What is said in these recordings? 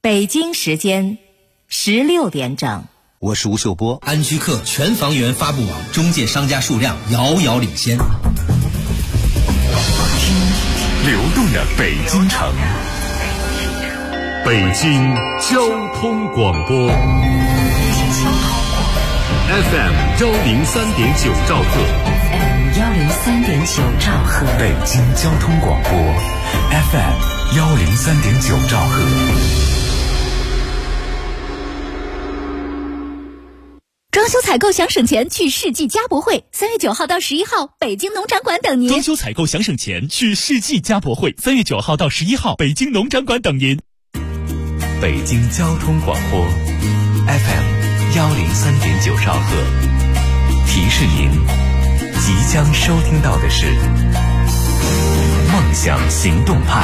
北京时间16点整。 我是吴秀波。 安居客全房源发布网中介商家数量遥遥领先。 听流动的北京城，北京交通广播 FM 103.9兆赫， 103.9兆赫， 北京交通广播 FM 103.9兆赫。 装修采购想省钱，去世纪家博会，3月9号到11号，北京农展馆等您。 装修采购想省钱，去世纪家博会，3月9号到11号，北京农展馆等您。 北京交通广播 FM 103.9兆赫，提示您即将收听到的是梦想行动派。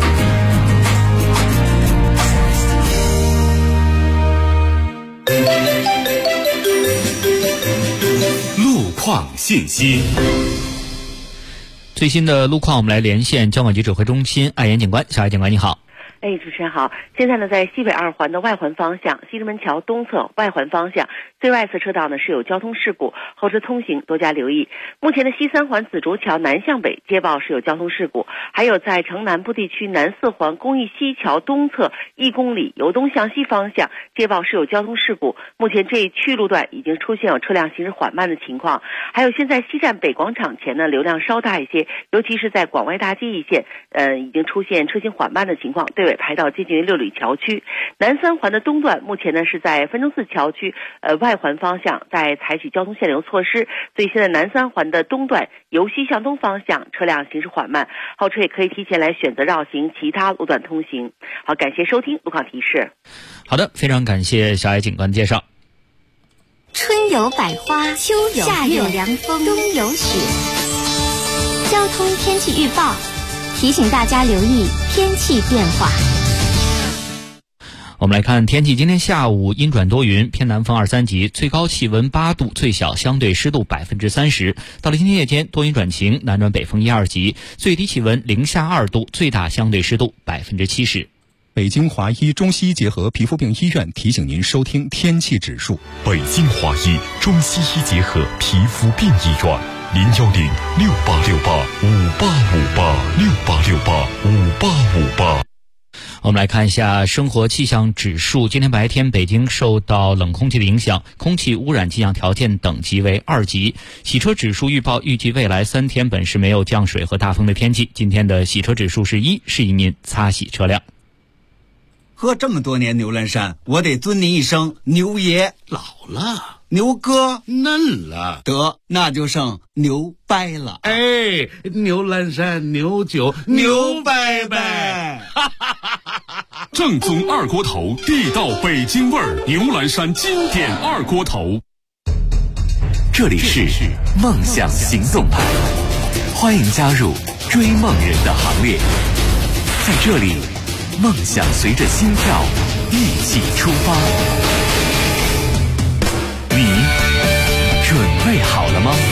路况信息， 最新的路况，我们来连线交管局指挥中心艾岩警官。小艾警官你好。 主持人好。现在呢，在西北2环的外环方向，西直门桥东侧外环方向最外侧车道呢是有交通事故，后车通行多加留意。目前的西3环紫竹桥南向北接报是有交通事故，还有在城南部地区南4环公益西桥东侧1公里由东向西方向接报是有交通事故，目前这一区路段已经出现有车辆行驶缓慢的情况。还有现在西站北广场前呢流量稍大一些，尤其是在广外大街一线已经出现车行缓慢的情况，队尾排到接近于6里桥区。南3环的东段目前呢是在分钟寺桥区外环方向在采取交通限流措施，所以现在南3环的东段由西向东方向车辆行驶缓慢，后车也可以提前来选择绕行其他路段通行。好，感谢收听路况提示。 好的，非常感谢小艾警官的介绍。 春有百花，秋有夏有凉风，冬有雪。交通天气预报提醒大家留意天气变化。 我们来看天气，今天下午阴转多云，偏南风2、3级，最高气温8度，最小相对湿度30%。到了今天夜间，多云转晴，南转北风1、2级，最低气温零下2度，最大相对湿度70%。 北京华医中西医结合皮肤病医院提醒您收听天气指数。 北京华医中西医结合皮肤病医院，0106868585858，6885858。 我们来看一下生活气象指数。今天白天北京受到冷空气的影响，空气污染气象条件等级为2级。洗车指数预报预计未来3天本市没有降水和大风的天气。今天的洗车指数是1，适宜您擦洗车辆。 喝这么多年牛栏山，我得尊您一声牛爷。 老了， 牛哥嫩了， 得那就剩牛掰了。 哎，牛栏山牛酒牛掰掰。 正宗二锅头，地道北京味儿，牛栏山经典二锅头。这里是梦想行动派，欢迎加入追梦人的行列。在这里，梦想随着心跳一起出发。你准备好了吗？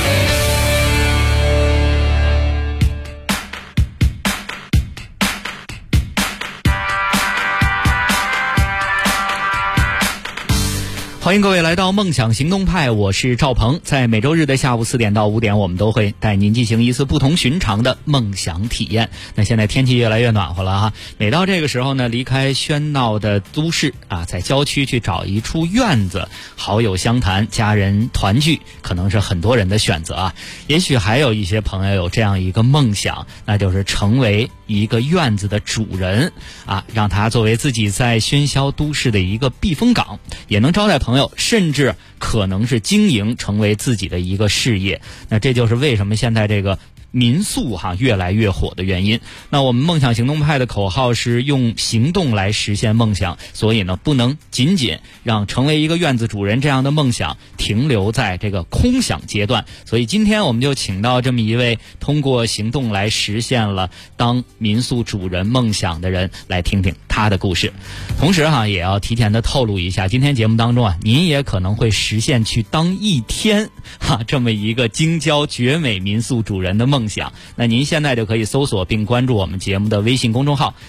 欢迎各位来到梦想行动派，我是赵鹏。在每周日的下午4点到5点，我们都会带您进行一次不同寻常的梦想体验。那现在天气越来越暖和了哈，每到这个时候呢，离开喧闹的都市啊，在郊区去找一处院子，好友相谈，家人团聚，可能是很多人的选择啊。也许还有一些朋友有这样一个梦想，那就是成为一个院子的主人啊，让它作为自己在喧嚣都市的一个避风港，也能招待朋友，甚至可能是经营成为自己的一个事业。那这就是为什么现在这个民宿越来越火的原因。那我们梦想行动派的口号是用行动来实现梦想，所以呢，不能仅仅让成为一个院子主人这样的梦想停留在这个空想阶段。所以今天我们就请到这么一位通过行动来实现了当民宿主人梦想的人，来听听他的故事。同时也要提前的透露一下，今天节目当中您也可能会实现去当一天这么一个京郊绝美民宿主人的梦梦想。那您现在就可以搜索并关注我们节目的微信公众号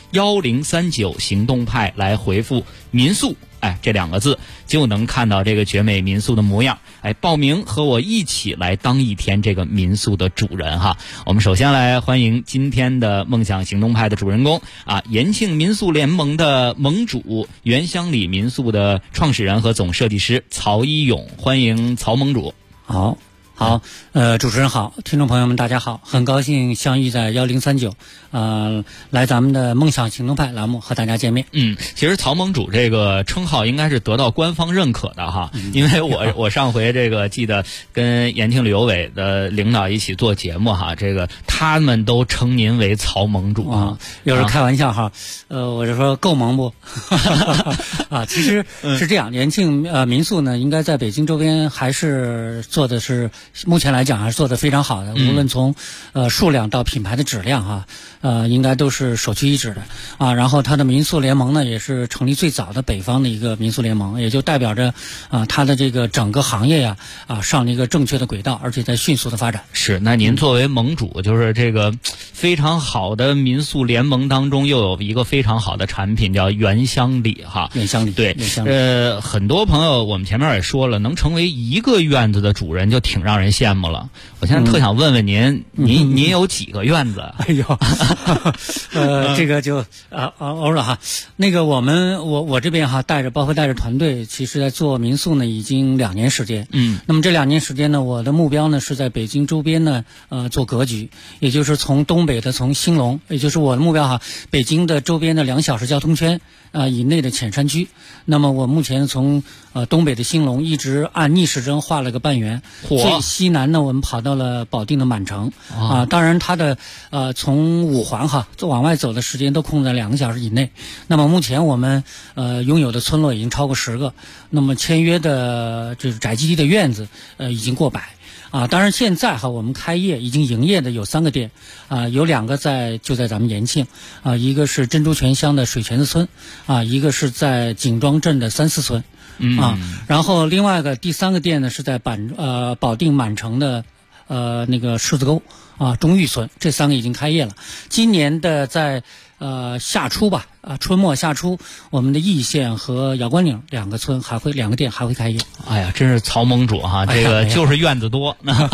1039行动派，来回复民宿这2个字，就能看到这个绝美民宿的模样。报名和我一起来当一天这个民宿的主人哈。我们首先来欢迎今天的梦想行动派的主人公延庆民宿联盟的盟主，原乡里民宿的创始人和总设计师曹一勇，欢迎曹盟主。 好，主持人好，听众朋友们大家好，很高兴相遇在1039，来咱们的梦想行动派栏目和大家见面。 其实曹盟主这个称号应该是得到官方认可的哈，因为我上回这个记得跟延庆旅游委的领导一起做节目哈，这个他们都称您为曹盟主有时开玩笑哈，我就说够萌不？其实是这样，延庆民宿呢，应该在北京周边还是做的是。目前来讲还是做得非常好的，无论从数量到品牌的质量应该都是首屈一指的然后它的民宿联盟呢，也是成立最早的北方的一个民宿联盟，也就代表着它的这个整个行业上了一个正确的轨道，而且在迅速的发展。 是，那您作为盟主，就是这个非常好的民宿联盟当中，又有一个非常好的产品叫原乡里哈。 原乡里， 对，很多朋友我们前面也说了，能成为一个院子的主人就挺让人羡慕了。我现在特想问问您，您有几个院子？ 哎呦，这个就偶尔哈，那个我这边包括带着团队，其实在做民宿呢，已经2年时间。那么这2年时间呢，我的目标呢是在北京周边呢做格局，也就是从东北的从兴隆，也就是我的目标北京的周边的2小时交通圈以内的浅山区。那么我目前从东北的兴隆一直按逆时针画了个半圆，最西南呢我们跑到了保定的满城当然它的从五环往外走的时间都控在2个小时以内。那么目前我们拥有的村落已经超过10个，那么签约的就是宅基地的院子已经过100。当然现在我们开业已经营业的有3个店有2个就在咱们延庆一个是珍珠泉乡的水泉子村一个是在景庄镇的3四村然后另外第3个店呢是在保定满城的那个狮子沟中玉村，这3个已经开业了。今年的在夏初吧春末夏初，我们的易县和姚关岭2个村2个店还会开业。 哎呀，真是曹盟主这个就是院子多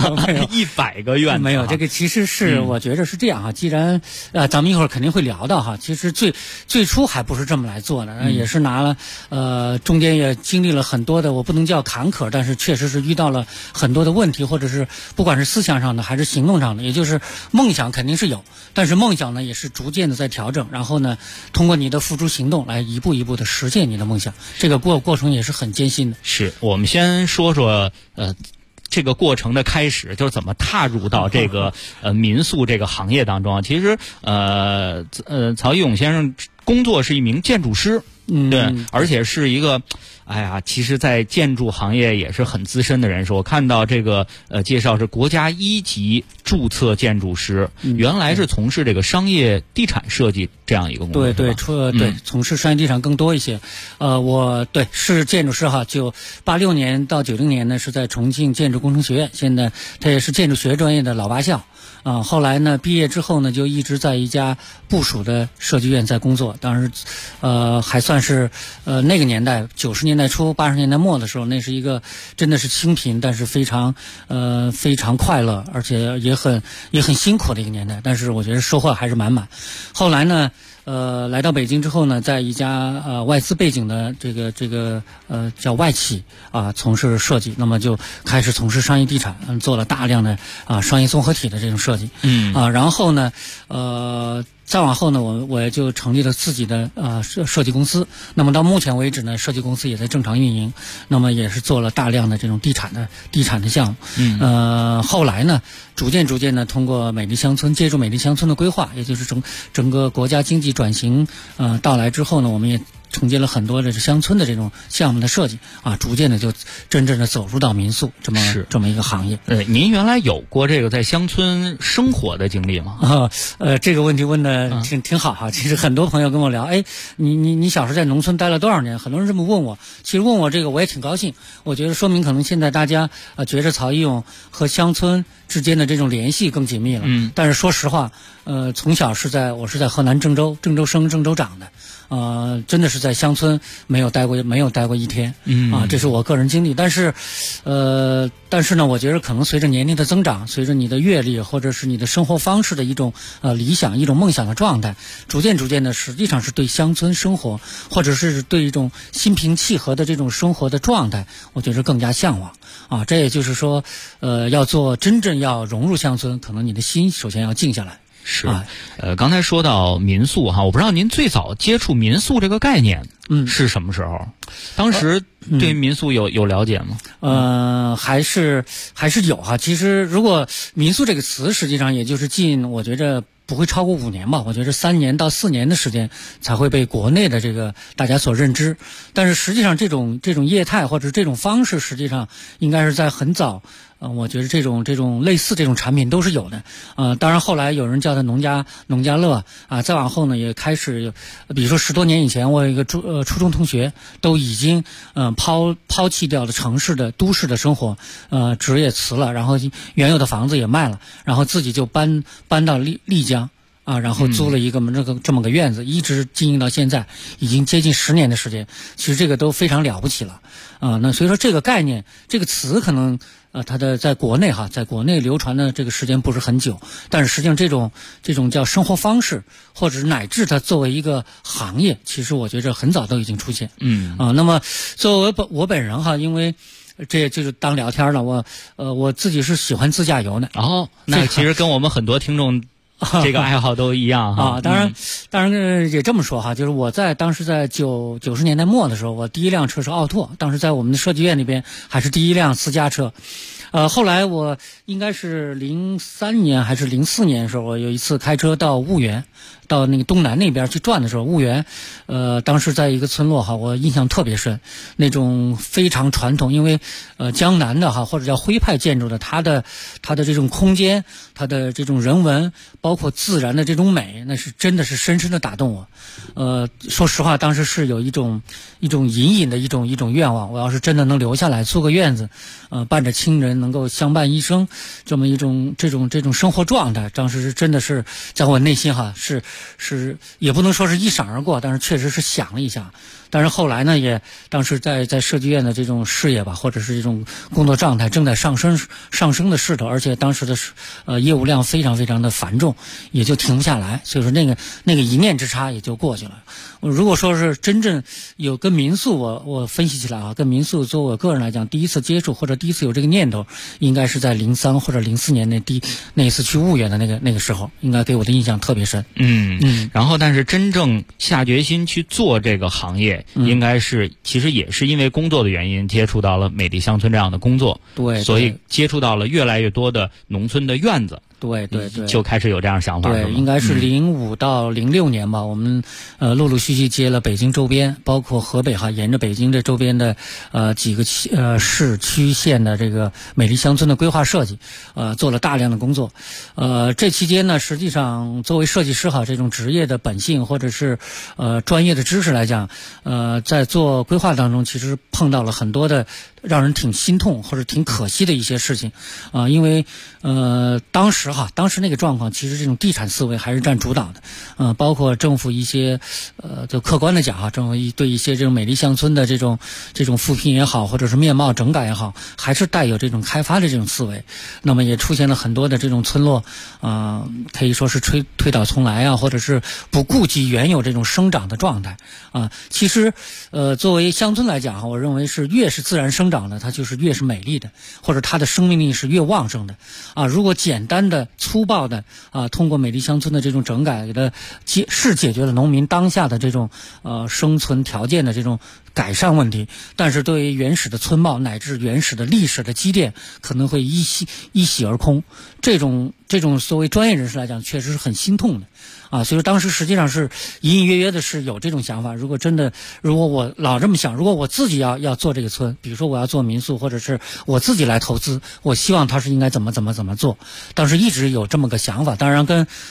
，100个院子没有。这个其实是我觉得是这样既然咱们一会儿肯定会聊到其实最初还不是这么来做的，也是拿了中间也经历了很多的，我不能叫坎坷，但是确实是遇到了很多的问题，或者是不管是思想上的还是行动上的，也就是梦想肯定是有，但是梦想呢也是逐渐的在调整，然后呢通过你的付诸行动来一步一步的实现你的梦想，这个过程也是很艰辛的。 是，我们先说说这个过程的开始，就是怎么踏入到这个民宿这个行业当中其实曹一勇先生工作是一名建筑师，对，而且是一个其实在建筑行业也是很资深的人士。我看到这个介绍是国家1级注册建筑师，原来是从事这个商业地产设计这样一个工作。 对，从事商业地产更多一些。我是建筑师就86年到90年呢是在重庆建筑工程学院，现在他也是建筑学专业的老8校。后来呢毕业之后呢就一直在一家部属的设计院在工作，当时还算是那个年代90年代初80年代末的时候，那是一个真的是清贫但是非常快乐，而且也很辛苦的一个年代，但是我觉得收获还是满满。后来呢来到北京之后呢，在一家外资背景的这个叫外企从事设计，那么就开始从事商业地产，做了大量的商业综合体的这种设计。然后呢再往后呢，我也就成立了自己的设计公司。那么到目前为止呢，设计公司也在正常运营，那么也是做了大量的这种地产的项目。后来呢，逐渐呢，通过美丽乡村，借助美丽乡村的规划，也就是整个国家经济转型到来之后呢，我们也承接了很多的乡村的这种项目的设计逐渐的就真正的走入到民宿这么一个行业。 您原来有过这个在乡村生活的经历吗？ 这个问题问的挺好其实很多朋友跟我聊，你小时候在农村待了多少年？很多人这么问我，其实问我这个我也挺高兴。我觉得说明可能现在大家觉着曹一勇和乡村之间的这种联系更紧密了。但是说实话，从小我是在河南郑州生郑州长的，真的是在乡村没有待过一天。这是我个人经历。但是呢，我觉得可能随着年龄的增长，随着你的阅历或者是你的生活方式的一种理想、一种梦想的状态，逐渐的，实际上是对乡村生活或者是对一种心平气和的这种生活的状态，我觉得更加向往。这也就是说，真正要融入乡村，可能你的心首先要静下来。 是，刚才说到民宿哈，我不知道您最早接触民宿这个概念，是什么时候？当时对民宿有了解吗？ 还是有哈。其实如果民宿这个词，实际上也就是我觉着不会超过5年吧。我觉着3年到4年的时间才会被国内的这个大家所认知。但是实际上这种业态或者这种方式，实际上应该是在很早。我觉得这种类似这种产品都是有的。当然后来有人叫它农家乐啊，再往后呢也开始，比如说10多年以前，我有一个初中同学都已经抛弃掉了城市的都市的生活，职也辞了，然后原有的房子也卖了，然后自己就搬到丽江。然后租了一个这么个院子，一直经营到现在，已经接近10年的时间。其实这个都非常了不起了。那所以说这个概念，这个词可能它的在国内流传的这个时间不是很久，但是实际上这种叫生活方式，或者是乃至它作为一个行业，其实我觉着很早都已经出现。那么作为我本人哈，因为这就是当聊天了，我自己是喜欢自驾游的。 那其实跟我们很多听众这个爱好都一样哈。 当然也这么说哈，就是我当时在90年代末的时候，我第一辆车是奥拓，当时在我们的设计院那边还是第一辆私家车。后来我应该是03年还是04年的时候，我有一次开车到婺源，到那个东南那边去转的时候，婺源，当时在一个村落哈，我印象特别深，那种非常传统，因为江南的哈或者叫徽派建筑的，它的这种空间，它的这种人文，包括自然的这种美，那是真的是深深的打动我。说实话，当时是有一种隐隐的一种愿望，我要是真的能留下来租个院子，伴着亲人能够相伴一生，这么一种这种生活状态，当时真的是在我内心哈是也不能说是一闪而过，但是确实是想了一下。但是后来呢，也当时在设计院的这种事业吧，或者是这种工作状态正在上升的势头，而且当时的业务量非常非常的繁重，也就停不下来。所以说那个一念之差也就过去了。如果说是真正有跟民宿，我分析起来啊，跟民宿作为我个人来讲，第一次接触或者第一次有这个念头，应该是在03或者04年那一次去婺源的那个时候，应该给我的印象特别深。 然后但是真正下决心去做这个行业，应该是其实也是因为工作的原因，接触到了美丽乡村这样的工作， 对， 所以接触到了越来越多的农村的院子。 对， 就开始有这样想法。 对，应该是05到06年吧。我们陆陆续续接了北京周边，包括河北哈，沿着北京这周边的几个市区县的这个美丽乡村的规划设计，做了大量的工作。这期间呢，实际上作为设计师哈，这种职业的本性或者是专业的知识来讲，在做规划当中，其实碰到了很多的让人挺心痛或者挺可惜的一些事情因为当时那个状况，其实这种地产思维还是占主导的，包括政府一些就客观的讲哈，政府对一些这种美丽乡村的这种扶贫也好，或者是面貌整改也好，还是带有这种开发的这种思维。那么也出现了很多的这种村落，可以说是推倒重来啊，或者是不顾及原有这种生长的状态其实作为乡村来讲我认为是越是自然生长的，它就是越是美丽的，或者它的生命力是越旺盛的如果简单的粗暴的通过美丽乡村的这种整改的解决了农民当下的这种生存条件的这种改善问题，但是对于原始的村貌乃至原始的历史的积淀可能会一洗而空。这种作为专业人士来讲，确实是很心痛的所以说当时实际上是隐隐约约的是有这种想法，如果我老这么想，如果我自己要做这个村，比如说我要做民宿，或者是我自己来投资，我希望它是应该怎么做，当时一直有这么个想法。当然跟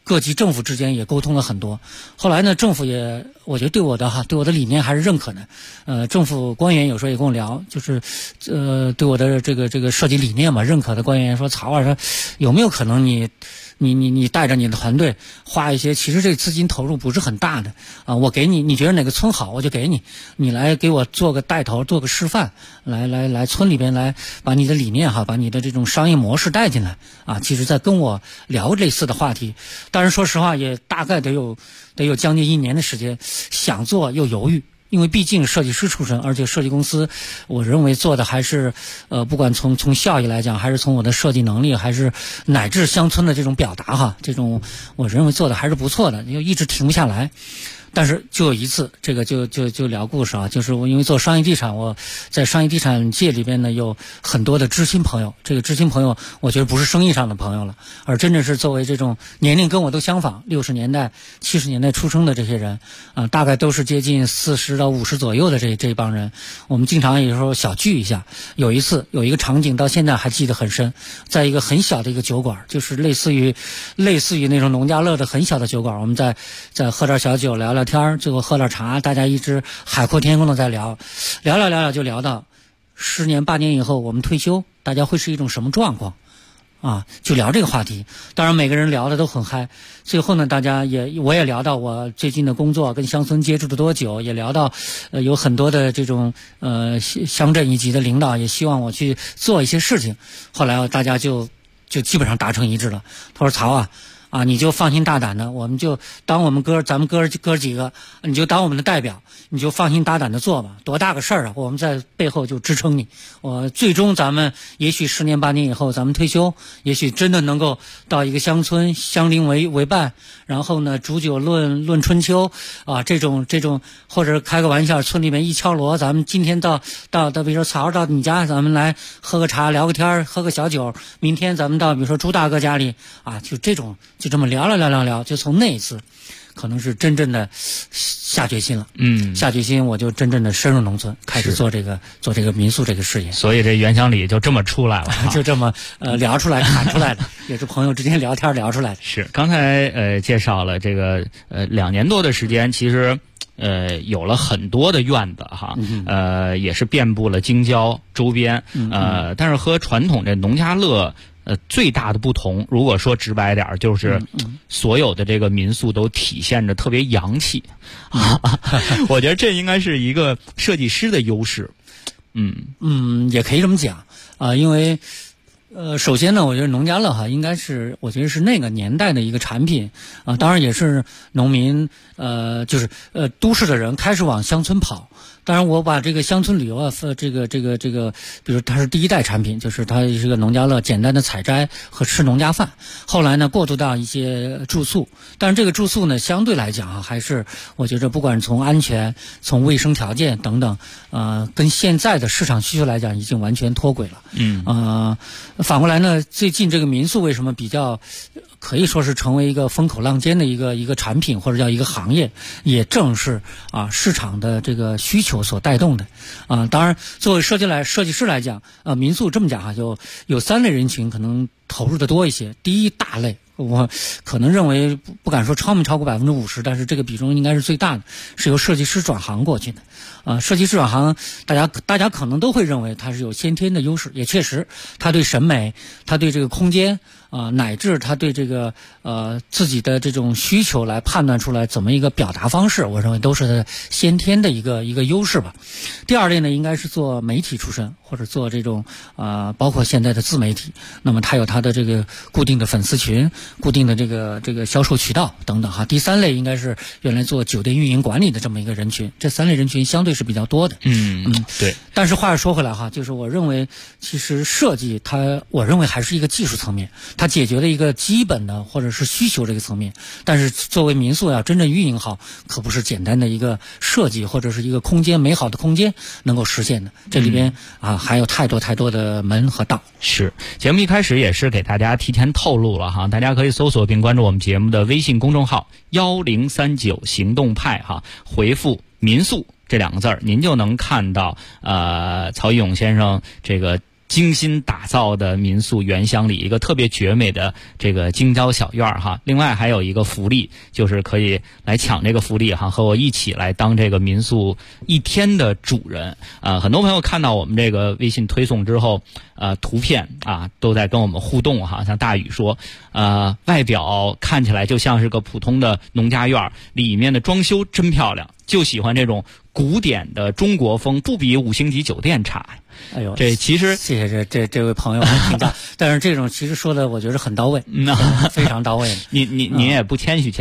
各级政府之间也沟通了很多。后来呢，政府也我觉得对我的理念还是认可的。政府官员有时候也跟我聊，就是对我的这个设计理念嘛，认可的官员说，曹啊，说有没有可能你带着你的团队花一些，其实这个资金投入不是很大的啊，我给你，你觉得哪个村好我就给你，你来给我做个带头，做个示范，来村里边来把你的理念把你的这种商业模式带进来啊。其实在跟我聊类似的话题，但是说实话也大概得有将近1年的时间，想做又犹豫。因为毕竟设计师出身，而且设计公司我认为做的还是不管从效益来讲，还是从我的设计能力，还是乃至乡村的这种表达这种我认为做的还是不错的，就一直停不下来。但是就有一次，这个就聊故事啊，就是我因为做商业地产，我在商业地产界里边呢有很多的知心朋友，这个知心朋友我觉得不是生意上的朋友了，而真正是作为这种年龄跟我都相仿，60年代70年代出生的这些人大概都是接近40到50左右的这帮人，我们经常有时候小聚一下。有一次有一个场景到现在还记得很深，在一个很小的一个酒馆，就是类似于那种农家乐的很小的酒馆，我们在喝点小酒，聊聊天，最后喝点茶，大家一直海阔天空的在聊就聊到10年8年以后我们退休，大家会是一种什么状况啊？就聊这个话题。当然每个人聊的都很嗨。最后呢，我也聊到我最近的工作，跟乡村接触了多久，也聊到有很多的这种乡镇一级的领导也希望我去做一些事情。后来大家就基本上达成一致了。他说，曹啊，你就放心大胆的，我们就当咱们哥几个，你就当我们的代表，你就放心大胆的做吧，多大个事儿啊，我们在背后就支撑你。最终咱们也许10年8年以后咱们退休，也许真的能够到一个乡村，乡邻为伴，然后呢煮酒论春秋啊，这种或者开个玩笑，村里面一敲锣，咱们今天到比如说曹到你家，咱们来喝个茶聊个天，喝个小酒，明天咱们到比如说朱大哥家里啊，就这么聊，就从那一次可能是真正的下决心了。下决心我就真正的深入农村，开始做这个民宿这个事业。 所以这原乡里就这么出来了就这么聊出来侃出来的也是朋友之间聊天聊出来的。 是刚才介绍了这个2年多的时间，其实有了很多的院子也是遍布了京郊周边但是和传统这农家乐最大的不同，如果说直白点，就是所有的这个民宿都体现着特别洋气我觉得这应该是一个设计师的优势。 也可以这么讲因为首先呢，我觉得农家乐应该是我觉得是那个年代的一个产品当然也是农民就是都市的人开始往乡村跑。当然我把这个乡村旅游这个比如它是第一代产品，就是它是个农家乐，简单的采摘和吃农家饭。后来呢过渡到一些住宿，但是这个住宿呢相对来讲还是我觉得不管从安全从卫生条件等等跟现在的市场需求来讲已经完全脱轨了。反过来呢，最近这个民宿为什么比较可以说是成为一个风口浪尖的一个产品或者叫一个行业，也正是市场的这个需求所带动的当然作为设计师来讲民宿这么讲就有3类人群可能投入的多一些。第一大类我可能认为不敢说超过50%，但是这个比重应该是最大的，是由设计师转行过去的设计师转行大家可能都会认为他是有先天的优势，也确实他对审美，他对这个空间乃至他对这个自己的这种需求来判断出来怎么一个表达方式，我认为都是他先天的一个优势吧。第二类呢，应该是做媒体出身，或者做这种包括现在的自媒体，那么他有他的这个固定的粉丝群，固定的这个销售渠道等等第三类应该是原来做酒店运营管理的这么一个人群，这3类人群相对是比较多的。 对。 但是话又说回来就是我认为其实设计我认为还是一个技术层面，它解决了一个基本的或者是需求这个层面，但是作为民宿要真正运营好，可不是简单的一个设计或者是一个空间美好的空间能够实现的，这里边还有太多的门和道。 是节目一开始也是给大家提前透露了大家可以搜索并关注我们节目的微信公众号1039行动派回复民宿这2个字您就能看到曹一勇先生这个精心打造的民宿原乡里一个特别绝美的这个京郊小院哈。另外还有一个福利，就是可以来抢这个福利哈，和我一起来当这个民宿一天的主人很多朋友看到我们这个微信推送之后图片都在跟我们互动哈。像大宇说外表看起来就像是个普通的农家院，里面的装修真漂亮，就喜欢这种古典的中国风，不比5星级酒店差。 哎呦， 这其实谢谢这位朋友的评价，但是这种其实说的我觉得很到位，非常到位。 你也不谦虚。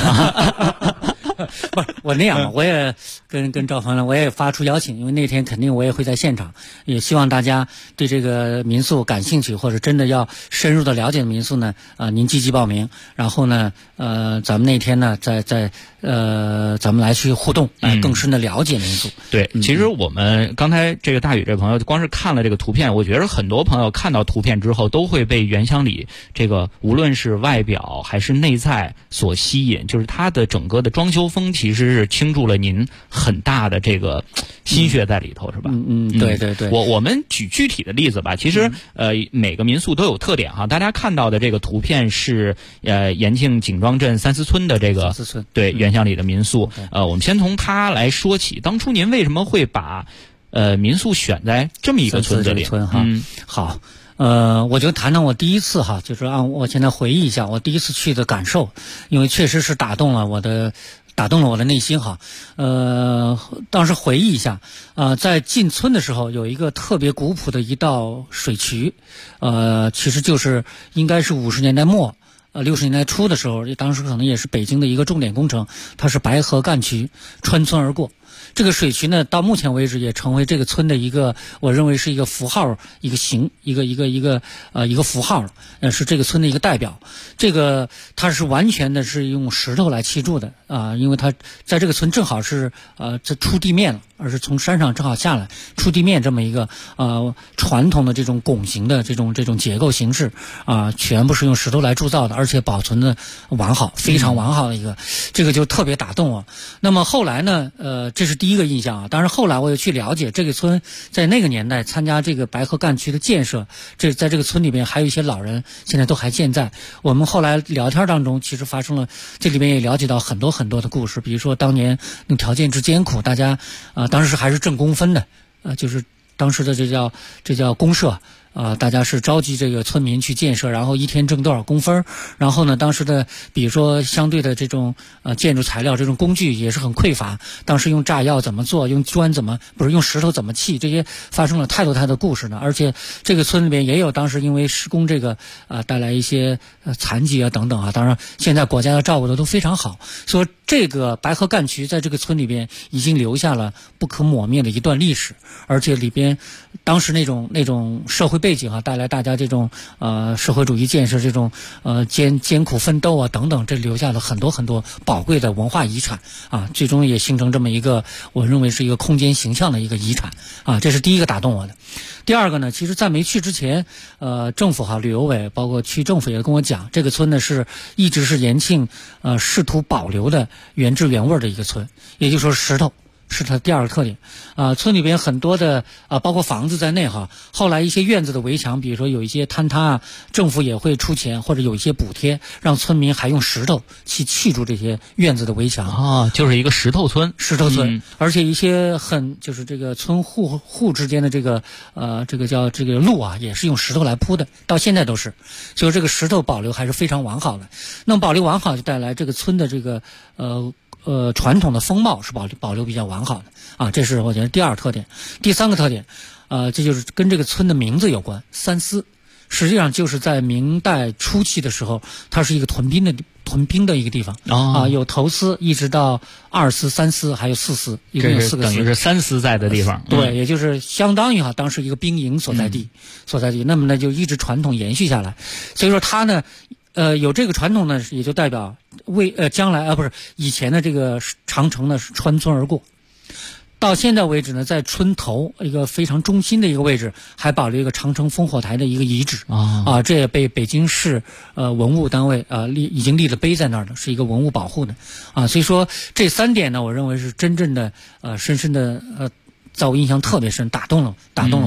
不是我那样嘛，我也跟赵鹏我也发出邀请，因为那天肯定我也会在现场，也希望大家对这个民宿感兴趣或者真的要深入的了解民宿呢，您积极报名，然后呢，咱们那天呢，咱们来去互动，来更深的了解民宿。 对，其实我们刚才这个大宇这朋友光是看了这个图片，我觉得很多朋友看到图片之后都会被原乡里这个无论是外表还是内在所吸引，就是它的整个的装修风其实是倾注了您很大的这个心血在里头，是吧？ 对。 我们举具体的例子吧。其实每个民宿都有特点哈。大家看到的这个图片是延庆景庄镇三思村的这个对原乡里的民宿。我们先从它来说起。当初您为什么会把民宿选在这么一个村子里？ 好。我就谈谈我第一次哈，就是按我现在回忆一下我第一次去的感受，因为确实是打动了我的内心哈。当时回忆一下，在进村的时候有一个特别古朴的一道水渠，其实就是应该是50年代末60年代初的时候，当时可能也是北京的一个重点工程，它是白河干渠穿村而过。这个水渠呢，到目前为止也成为这个村的一个，我认为是一个符号，一个符号，是这个村的一个代表。这个它是完全的是用石头来砌筑的因为它在这个村正好是这出地面了，而是从山上正好下来出地面这么一个传统的这种拱形的这种结构形式全部是用石头来铸造的，而且保存的完好，非常完好的一个，这个就特别打动我。那么后来呢，这是第一个印象当然后来我又去了解这个村在那个年代参加这个白河干渠的建设，在这个村里边还有一些老人现在都还健在。我们后来聊天当中其实发生了，这里边也了解到很多很多的故事，比如说当年那条件之艰苦，大家当时还是挣工分的就是当时的这叫公社大家是召集这个村民去建设，然后一天挣多少工分，然后呢当时的比如说相对的这种建筑材料这种工具也是很匮乏，当时用炸药怎么做，用砖用石头怎么砌，这些发生了太多的故事呢。而且这个村里边也有当时因为施工这个带来一些残疾等等当然现在国家的照顾的都非常好，所以这个白河干渠在这个村里边已经留下了不可磨灭的一段历史，而且里边当时那种社会背景带来大家这种社会主义建设这种艰苦奋斗等等，这留下了很多很多宝贵的文化遗产最终也形成这么一个我认为是一个空间形象的一个遗产这是第一个打动我的。第二个呢，其实在没去之前政府旅游委包括区政府也跟我讲，这个村呢一直是延庆试图保留的原汁原味的一个村，也就是说石头是它第二个特点村里边很多的包括房子在内后来一些院子的围墙，比如说有一些坍塌政府也会出钱或者有一些补贴，让村民还用石头去砌筑这些院子的围墙就是一个石头村而且一些就是这个村户之间的这个叫这个路也是用石头来铺的，到现在都是，所以这个石头保留还是非常完好的。那么保留完好就带来这个村的这个传统的风貌是保留比较完好的这是我觉得第二特点。第三个特点这就是跟这个村的名字有关，三思实际上就是在明代初期的时候，它是一个屯兵的一个地方有头司一直到2司、3司还有4司，一共有4个司， 等于是3司在的地方对也就是相当于当时一个兵营所在地那么呢就一直传统延续下来，所以说它呢有这个传统呢，也就代表将来不是以前的这个长城呢是穿村而过。到现在为止呢，在村头一个非常中心的一个位置，还保留一个长城烽火台的一个遗址这也被北京市文物单位已经立了碑在那儿了，是一个文物保护的所以说这3点呢，我认为是真正的深深的在我印象特别深，打动了我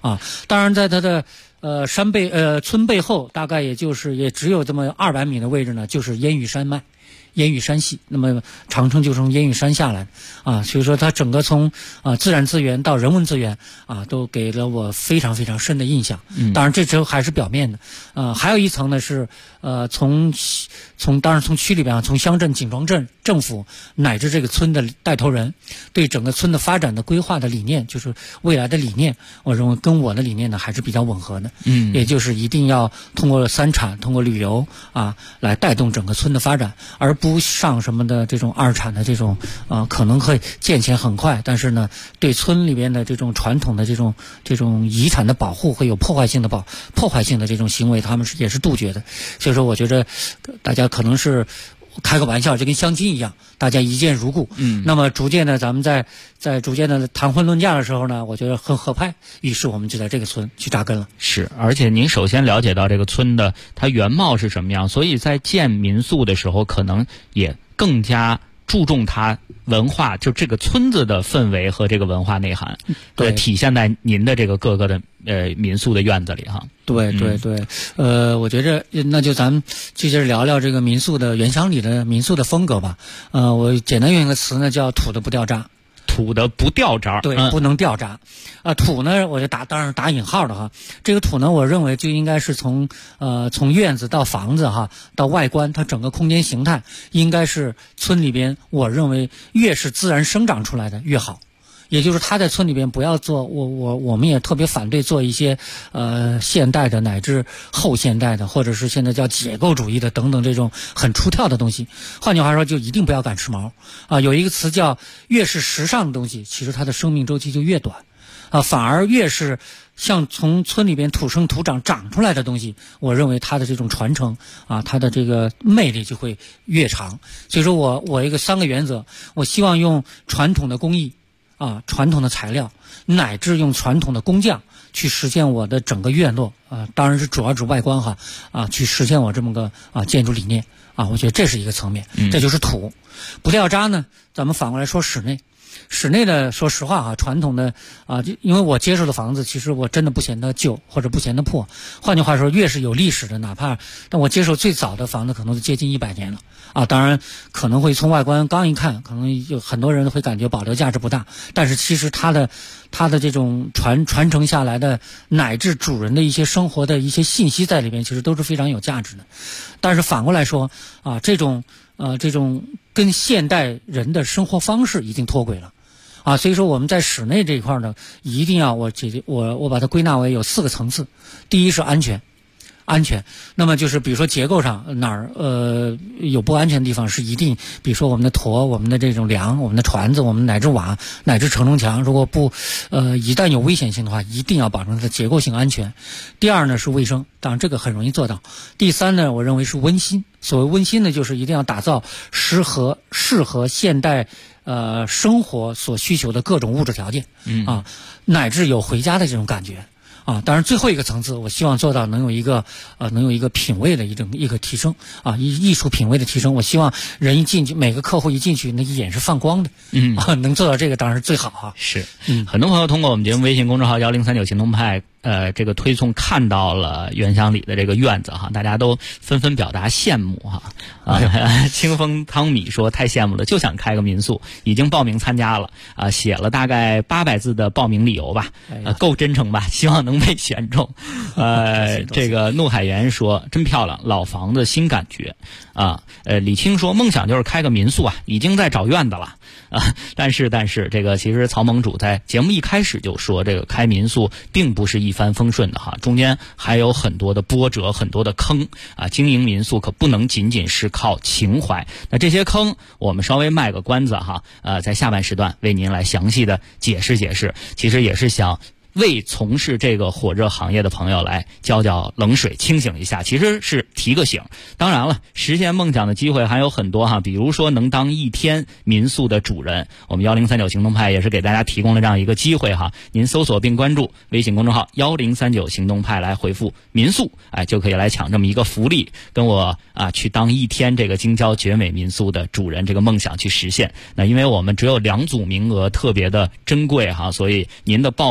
当然在它的村背后，大概也只有这么200米的位置呢，就是烟雨山脉。烟雨山系，那么长城就从烟雨山下来所以说它整个从自然资源到人文资源都给了我非常非常深的印象。当然这只还是表面的，还有一层呢是从区里边从乡镇、景庄镇政府乃至这个村的带头人对整个村的发展的规划的理念，就是未来的理念，我认为跟我的理念呢还是比较吻合的。也就是一定要通过3产，通过旅游来带动整个村的发展，而不上什么的这种2产的这种可能会见钱很快，但是呢对村里边的这种传统的这种遗产的保护会有破坏性的这种行为，他们也是杜绝的。所以说我觉得大家可能是开个玩笑，就跟相亲一样，大家一见如故。那么逐渐的咱们在逐渐的谈婚论嫁的时候呢，我觉得很合拍，于是我们就在这个村去扎根了。 是，而且您首先了解到这个村的它原貌是什么样，所以在建民宿的时候可能也更加注重它文化，就这个村子的氛围和这个文化内涵，体现在您的这个各个的民宿的院子里哈。 对，我觉着那就咱们接着聊聊这个民宿的原乡里的民宿的风格吧。我简单用一个词呢，叫土的不掉渣。 土的不掉渣， 对，不能掉渣。土呢，我就当然打引号的哈。这个土呢，我认为就应该是从院子到房子到外观，它整个空间形态应该是村里边，我认为越是自然生长出来的越好。也就是他在村里边不要做，我们也特别反对做一些现代的乃至后现代的，或者是现在叫解构主义的等等这种很出挑的东西。换句话说，就一定不要赶时髦有一个词叫越是时尚的东西，其实它的生命周期就越短反而越是像从村里边土生土长长出来的东西，我认为它的这种传承它的这个魅力就会越长。所以说我一个3个原则，我希望用传统的工艺传统的材料，乃至用传统的工匠去实现我的整个院落当然是主要指外观去实现我这么个建筑理念我觉得这是一个层面，这就是土。不掉渣呢，咱们反过来说室内的，说实话传统的因为我接触的房子，其实我真的不嫌它旧或者不嫌它破。换句话说，越是有历史的，但我接触最早的房子可能都接近100年了当然可能会从外观刚一看，可能有很多人会感觉保留价值不大，但是其实它的这种传承下来的，乃至主人的一些生活的一些信息在里边，其实都是非常有价值的。但是反过来说这种跟现代人的生活方式已经脱轨了所以说我们在室内这一块呢，一定要我把它归纳为有4个层次。第一是安全，那么就是比如说结构上哪儿有不安全的地方，是一定，比如说我们的坨、我们的这种梁、我们的船子、我们乃至瓦、乃至承重墙，如果不一旦有危险性的话，一定要保证它的结构性安全。第二呢是卫生，当然这个很容易做到。第3呢，我认为是温馨。所谓温馨呢，就是一定要打造适合现代生活所需求的各种物质条件乃至有回家的这种感觉当然最后一个层次，我希望做到能有一个品味的一个提升艺术品味的提升。我希望人一进去，每个客户一进去，那眼是放光的能做到这个当然是最好是很多朋友通过我们节目微信公众号1039行动派这个推送看到了原乡里的这个院子大家都纷纷表达羡慕清风汤米说太羡慕了，就想开个民宿，已经报名参加了写了大概800字的报名理由吧够真诚吧，希望能被选中这个怒海源说真漂亮，老房子新感觉李青说梦想就是开个民宿已经在找院子了但是这个其实曹盟主在节目一开始就说，这个开民宿并不是一帆风顺的中间还有很多的波折，很多的坑经营民宿可不能仅仅是靠情怀。那这些坑我们稍微卖个关子在下半时段为您来详细的解释，其实也是想为从事这个火热行业的朋友来浇冷水，清醒一下，其实是提个醒。当然了，实现梦想的机会还有很多比如说能当一天民宿的主人，我们1039行动派也是给大家提供了这样一个机会您搜索并关注微信公众号1039行动派来回复民宿就可以来抢这么一个福利，跟我去当一天这个京郊绝美民宿的主人，这个梦想去实现。那因为我们只有2组名额，特别的珍贵所以您的报名理由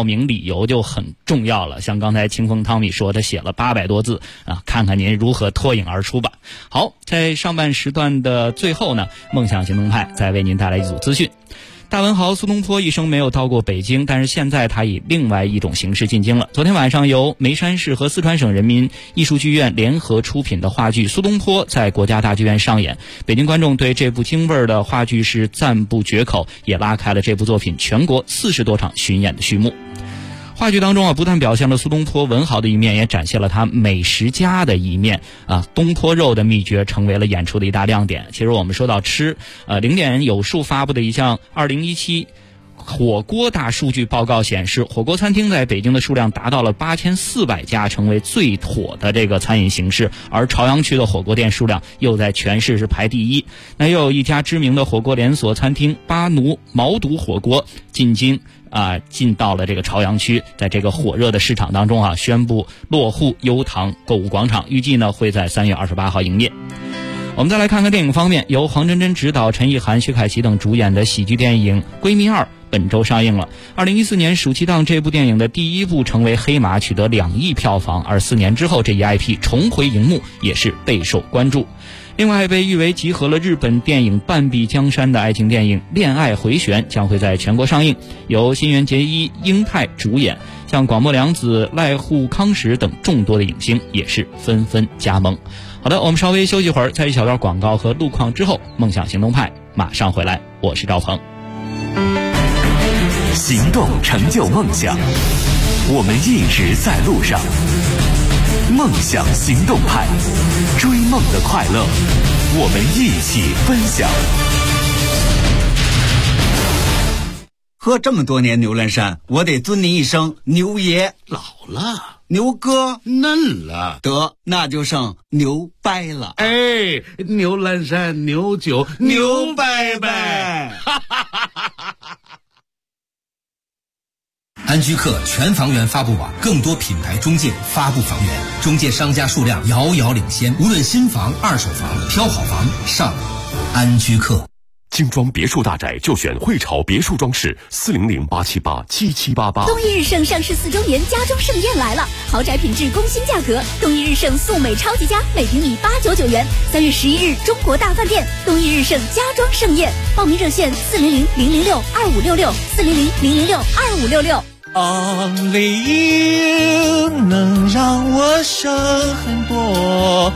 由就很重要了。像刚才清风汤米说，他写了800多字啊，看看您如何脱颖而出吧。好，在上半时段的最后呢，梦想行动派再为您带来一组资讯。大文豪苏东坡一生没有到过北京，但是现在他以另外一种形式进京了。昨天晚上由眉山市和四川省人民艺术剧院联合出品的话剧《苏东坡》在国家大剧院上演，北京观众对这部京味儿的话剧是赞不绝口，也拉开了这部作品全国40多场巡演的序幕。话剧当中不但表现了苏东坡文豪的一面，也展现了他美食家的一面啊。东坡肉的秘诀成为了演出的一大亮点。其实我们说到吃，0点有数发布的一项2017火锅大数据报告显示，火锅餐厅在北京的数量达到了8400家，成为最妥的这个餐饮形式。而朝阳区的火锅店数量又在全市是排第1。那又有一家知名的火锅连锁餐厅巴奴毛肚火锅进到了这个朝阳区，在这个火热的市场当中宣布落户优唐购物广场，预计呢会在3月28号营业。我们再来看看电影方面，由黄真真执导、陈意涵、薛凯琪等主演的喜剧电影《闺蜜2》本周上映了。2014年暑期档这部电影的第一部成为黑马，取得2亿票房，而4年之后这一 IP 重回荧幕也是备受关注。另外，被誉为集合了日本电影半壁江山的爱情电影《恋爱回旋》将会在全国上映，由新垣结衣、英泰主演，像广末凉子、濑户康史等众多的影星也是纷纷加盟。好的，我们稍微休息会儿，在一小段广告和路况之后，梦想行动派马上回来，我是赵鹏。 行动成就梦想，我们一直在路上。梦想行动派，追梦的快乐，我们一起分享。 喝这么多年牛栏山，我得尊您一声牛爷。 老了， 牛哥嫩了， 得那就剩牛掰了。 哎，牛栏山牛酒牛掰掰。 安居客全房源发布网，更多品牌中介发布房源，中介商家数量遥遥领先。无论新房、二手房，挑好房上安居客。 精装别墅大宅就选汇潮别墅装饰，400-878-7788。 东一日盛上市4周年家装盛宴来了，豪宅品质工薪价格，东一日盛素美超级家每平米899元。3月11日中国大饭店东一日盛家装盛宴，报名热线400-006-2566，400-006-2566。 Only you 能让我省很多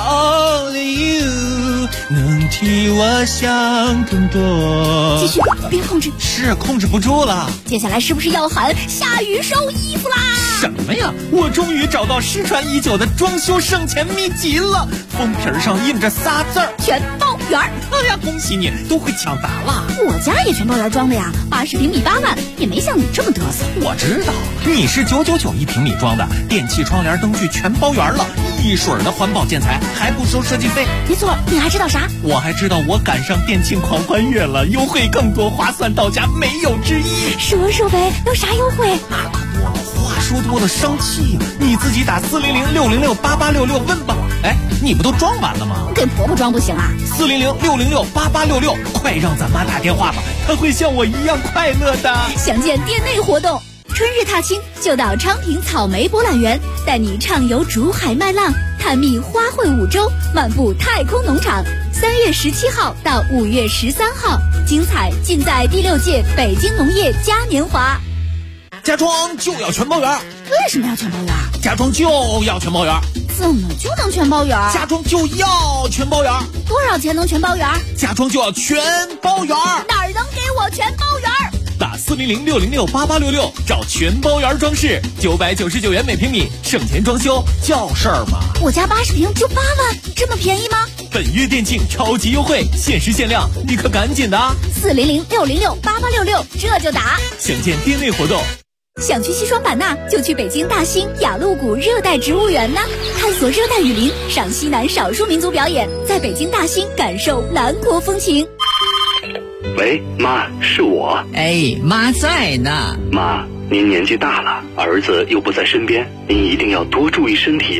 ，Only you 能替我想更多。 继续，别控制， 是控制不住了。 接下来是不是要喊下雨收衣服啦？ 什么呀？我终于找到失传已久的装修省钱秘籍了，封皮上印着仨字儿： 全包圆。 哎呀，恭喜你，都会抢答了。 我家也全包圆装的呀，80平米8万，也没像你这么嘚瑟。 我知道，你是999一平米装的，电器、窗帘、灯具全包圆了，一水儿的环保建材，还不收设计费。 没错，你还知道啥？ 我还知道我赶上店庆狂欢月了，优惠更多，划算到家，没有之一。 说说呗，有啥优惠？ 那可多了，话说多了生气呀！你自己打400-606-8866问吧。哎，你不都装完了吗？ 给婆婆装不行啊 ？400-606-8866，快让咱妈打电话吧，她会像我一样快乐的。 详见店内活动。春日踏青就到昌平草莓博览园，带你畅游竹海麦浪，探秘花卉五洲，漫步太空农场。3月17号到5月13号，精彩尽在第6届北京农业嘉年华。 家装就要全包圆。 为什么要全包圆？ 家装就要全包圆。 怎么就能全包圆？ 家装就要全包圆。 多少钱能全包圆？ 家装就要全包圆。 哪儿能给我全包圆？ 打400-606-8866，找全包圆装饰，999元每平米，省钱装修叫事儿吗？ 我家80平就8万，这么便宜吗？ 本月店庆超级优惠，限时限量，你可赶紧的 ！400-606-8866，这就打。 详见店内活动。 想去西双版纳，就去北京大兴雅鹿谷热带植物园呢，探索热带雨林，赏西南少数民族表演，在北京大兴感受南国风情。 喂，妈，是我。 哎，妈在呢。 妈，您年纪大了，儿子又不在身边，您一定要多注意身体呀。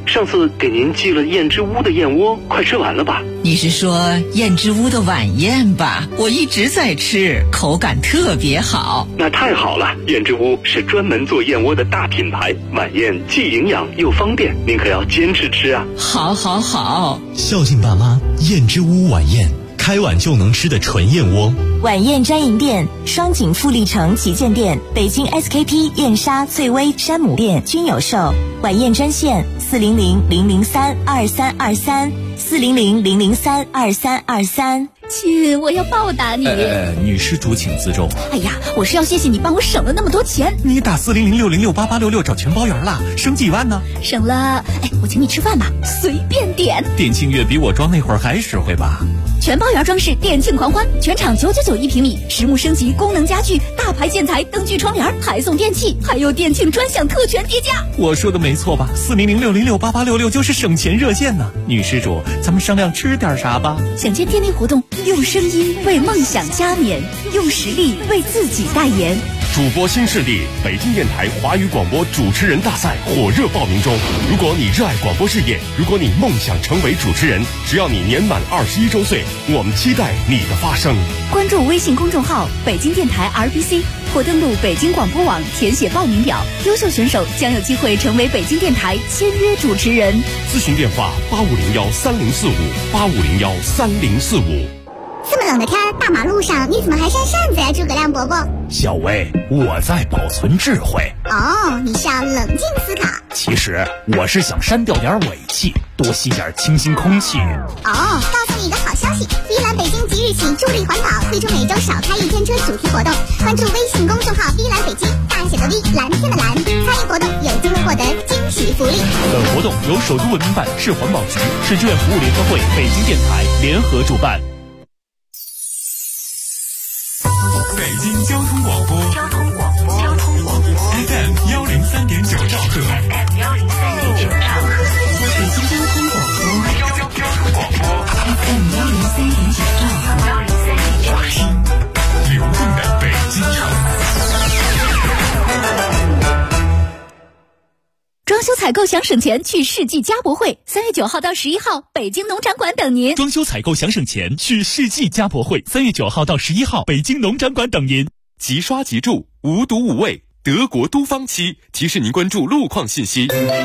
上次给您寄了燕之屋的燕窝，快吃完了吧？ 你是说燕之屋的晚宴吧？我一直在吃，口感特别好。 那太好了，燕之屋是专门做燕窝的大品牌，晚宴既营养又方便，您可要坚持吃啊！ 好，好，好。 孝敬爸妈，燕之屋晚宴，开碗就能吃的纯燕窝。 晚宴专营店：双井富力城旗舰店、北京 SKP 燕莎、翠微、山姆店均有售。晚宴专线：400-003-2323，400-003-2323。 亲，我要报答你。 女施主请自重。 哎呀，我是要谢谢你帮我省了那么多钱。 你打400-606-8866找全包圆了，省几万呢？ 省了，我请你吃饭吧，随便点。 店庆月比我装那会儿还实惠吧？ 全包圆装饰店庆狂欢，全场999一平米，实木升级，功能家具，大牌建材，灯具窗帘，还送电器，还有店庆专享特权叠加。 我说的没错吧？400-606-8866就是省钱热线呢。女施主，咱们商量吃点啥吧？ 想见天地活动，用声音为梦想加冕，用实力为自己代言。 主播新势力，北京电台华语广播主持人大赛火热报名中。如果你热爱广播事业，如果你梦想成为主持人，只要你年满21周岁，我们期待你的发声。 关注微信公众号北京电台 RBC 或登录北京广播网填写报名表，优秀选手将有机会成为北京电台签约主持人。 咨询电话8501-3045，8501-3045。 这么冷的天，大马路上你怎么还扇扇子呀，诸葛亮伯伯？ 小薇，我在保存智慧。 哦，你是要冷静思考。 其实我是想删掉点尾气，多吸点清新空气。 告诉你一个好消息，碧蓝北京即日起助力环保，推出每周少开1天车主题活动。关注微信公众号碧蓝北京，大写的 V， 蓝天的蓝，参与活动有机会获得惊喜福利。 本活动由首都文明办、市环保局、市志愿服务联合会、北京电台联合主办。 北京交通广播FM 103.9兆赫， 北京交通广播FM 103.9兆赫， 流动的北京城。 装修采购想省钱，去世纪家博会，3月9号到11号，北京农展馆等您。 装修采购想省钱，去世纪家博会，3月9号到11号，北京农展馆等您。 即刷即住，无毒无味，德国都方漆提示您关注路况信息。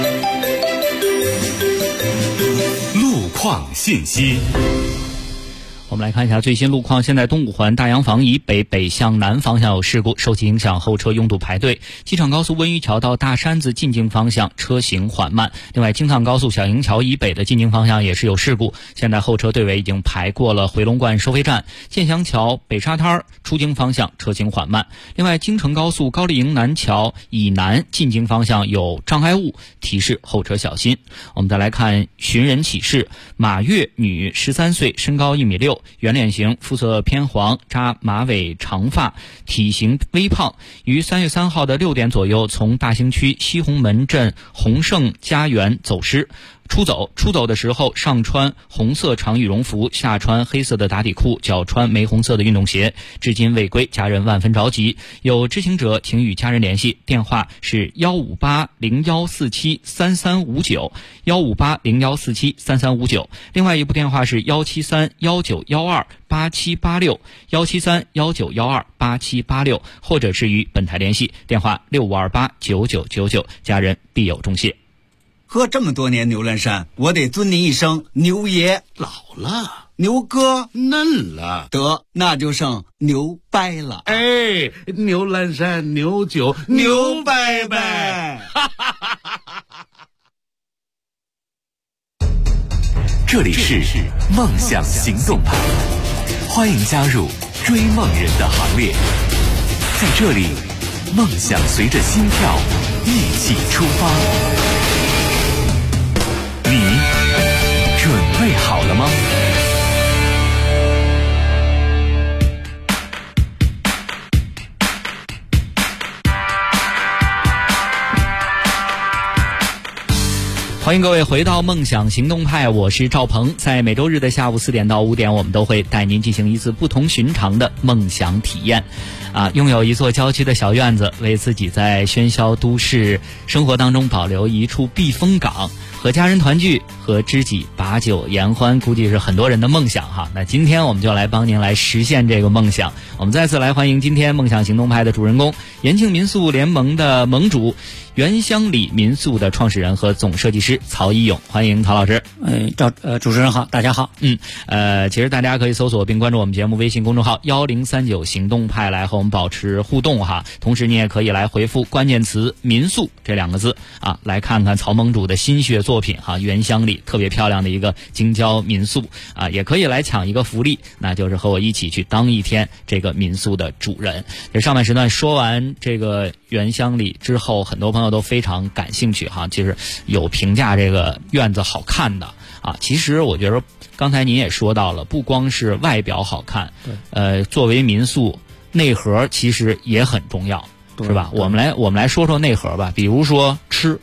路况信息。 我们来看一下最新路况。现在东五环大洋坊以北北向南方向有事故，受其影响后车拥堵排队。机场高速温榆桥到大山子进京方向车行缓慢。另外京藏高速小营桥以北的进京方向也是有事故，现在后车队尾已经排过了回龙观收费站。建祥桥北沙滩出京方向车行缓慢。另外京承高速高丽营南桥以南进京方向有障碍物，提示后车小心。我们再来看寻人启事。马月女13岁，身高1.6米，圆脸型，肤色偏黄，扎马尾长发，体型微胖，于3月3号的6点左右从大兴区西红门镇宏盛家园走失。出走的时候上穿红色长羽绒服，下穿黑色的打底裤，脚穿玫红色的运动鞋，至今未归，家人万分着急。有知情者请与家人联系，电话是15801473359 15801473359。另外一部电话是17319128786 17319128786，或者是与本台联系，电话65289999，家人必有重谢。 喝这么多年牛栏山，我得尊您一声牛爷。 老了， 牛哥嫩了， 得那就剩牛掰了。 哎，牛栏山牛酒牛掰掰。 这里是梦想行动派，欢迎加入追梦人的行列。在这里，梦想随着心跳一起出发。你准备好了吗？ 欢迎各位回到梦想行动派，我是赵鹏。在每周日的下午4点到5点，我们都会带您进行一次不同寻常的梦想体验。拥有一座郊区的小院子，为自己在喧嚣都市生活当中保留一处避风港。 和家人团聚，和知己把酒言欢，估计是很多人的梦想哈。那今天我们就来帮您来实现这个梦想。我们再次来欢迎今天梦想行动派的主人公，延庆民宿联盟的盟主，原乡里民宿的创始人和总设计师曹一勇，欢迎曹老师。 主持人好，大家好。 其实大家可以搜索并关注我们节目微信公众号1039行动派来和我们保持互动哈。同时你也可以来回复关键词民宿这2个字啊，来看看曹盟主的心血作品哈，原乡里特别漂亮的一个京郊民宿啊，也可以来抢一个福利，那就是和我一起去当一天这个民宿的主人。这上半时段说完这个原乡里之后，很多朋友都非常感兴趣哈，其实有评价这个院子好看的啊。其实我觉得刚才您也说到了，不光是外表好看，作为民宿内核其实也很重要，是吧？我们来说说内核吧，比如说吃。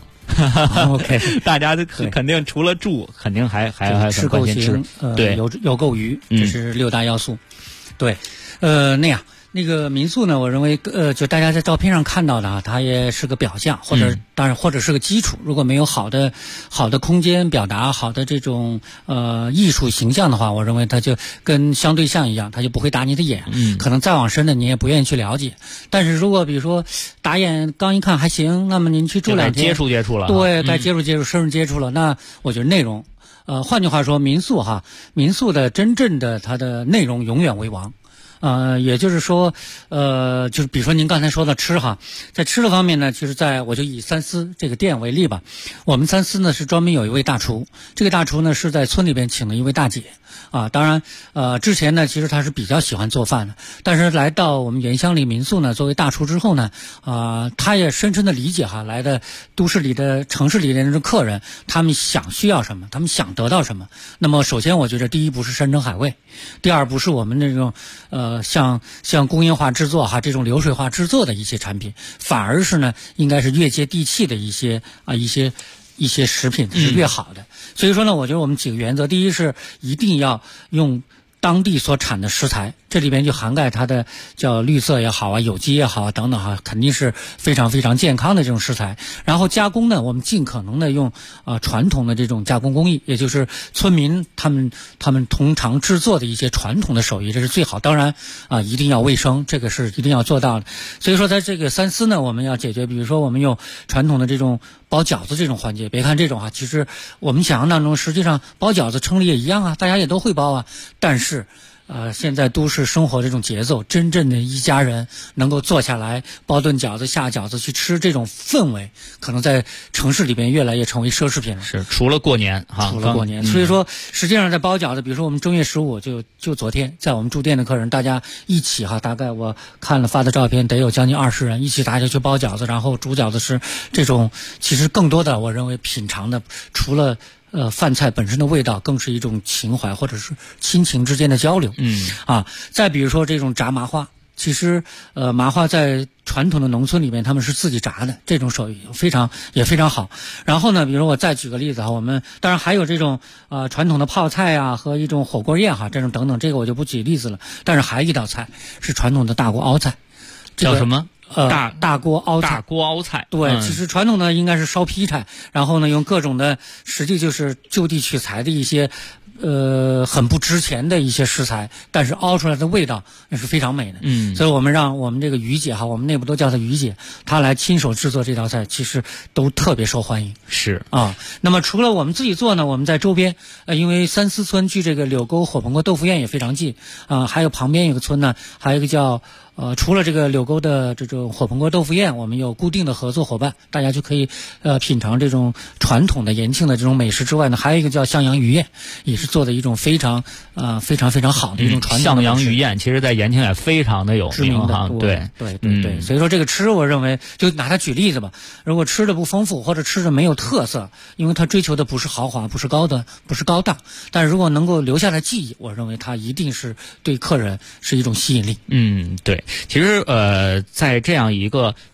OK， 大家肯定除了住，肯定还很关心吃。对， 有够鱼，这是6大要素。对，那个民宿呢，我认为就大家在照片上看到的啊，它也是个表象，或者是个基础。如果没有好的空间表达，好的这种艺术形象的话，我认为它就跟相对象一样，它就不会打你的眼。可能再往深的你也不愿意去了解。但是如果比如说打眼刚一看还行，那么您去住2天， 接触了， 对，该接触深入接触了，那我觉得内容，换句话说，民宿的真正的它的内容永远为王。也就是说，就是比如说您刚才说的吃哈，在吃的方面呢，其实我就以三思这个店为例吧。我们三思呢是专门有一位大厨，这个大厨呢是在村里边请的一位大姐啊。当然，之前呢其实他是比较喜欢做饭的，但是来到我们原乡里民宿呢，作为大厨之后呢，他也深深的理解哈，来的城市里的那种客人，他们需要什么，他们想得到什么。那么首先我觉得第一不是山珍海味，第二不是我们那种像工业化制作哈这种流水化制作的一些产品，反而是呢应该是越接地气的一些食品是越好的。所以说呢，我觉得我们几个原则，第一是一定要用当地所产的食材，这里边就涵盖它的叫绿色也好啊，有机也好啊等等哈，肯定是非常非常健康的这种食材。然后加工呢，我们尽可能的用传统的这种加工工艺，也就是村民他们通常制作的一些传统的手艺，这是最好。当然一定要卫生，这个是一定要做到的。所以说在这个三思呢，我们要解决，比如说我们用传统的这种包饺子这种环节，别看这种其实我们想象当中，实际上包饺子城里也一样啊，大家也都会包啊，但是现在都市生活这种节奏，真正的一家人能够坐下来包顿饺子下饺子去吃，这种氛围可能在城市里边越来越成为奢侈品了。 是，除了过年哈， 所以说实际上在包饺子，比如说我们正月15就昨天在我们住店的客人，大家一起大概我看了发的照片，得有将近20人一起，大家去包饺子，然后煮饺子吃，这种其实更多的我认为品尝的除了饭菜本身的味道，更是一种情怀或者是亲情之间的交流。再比如说这种炸麻花，其实麻花在传统的农村里面他们是自己炸的，这种手艺也非常好。然后呢，比如我再举个例子我们当然还有这种传统的泡菜啊和一种火锅宴这种等等，这个我就不举例子了。但是还有一道菜是传统的大锅熬菜， 叫什么？ 大锅熬菜。 大锅熬菜， 对，其实传统的应该是烧劈柴，然后呢用各种的实际就是就地取材的一些很不值钱的一些食材，但是熬出来的味道那是非常美的。所以我们让我们这个于姐我们内部都叫她于姐，她来亲手制作这道菜，其实都特别受欢迎。 是那么除了我们自己做呢，我们在周边因为三思村距这个柳沟火盆锅豆腐宴也非常近还有旁边有个村呢，还有一个叫除了这个柳沟的这种火盆锅豆腐宴，我们有固定的合作伙伴，大家就可以品尝这种传统的延庆的这种美食之外呢，还有一个叫向阳鱼宴，也是做的一种非常非常好的一种传统的向阳鱼宴，其实在延庆也非常的有名哈。对， 所以说这个吃，我认为就拿它举例子吧。如果吃的不丰富或者吃的没有特色，因为它追求的不是豪华，不是高端，不是高档，但是如果能够留下来记忆，我认为它一定是对客人是一种吸引力。 对。其实在这样一个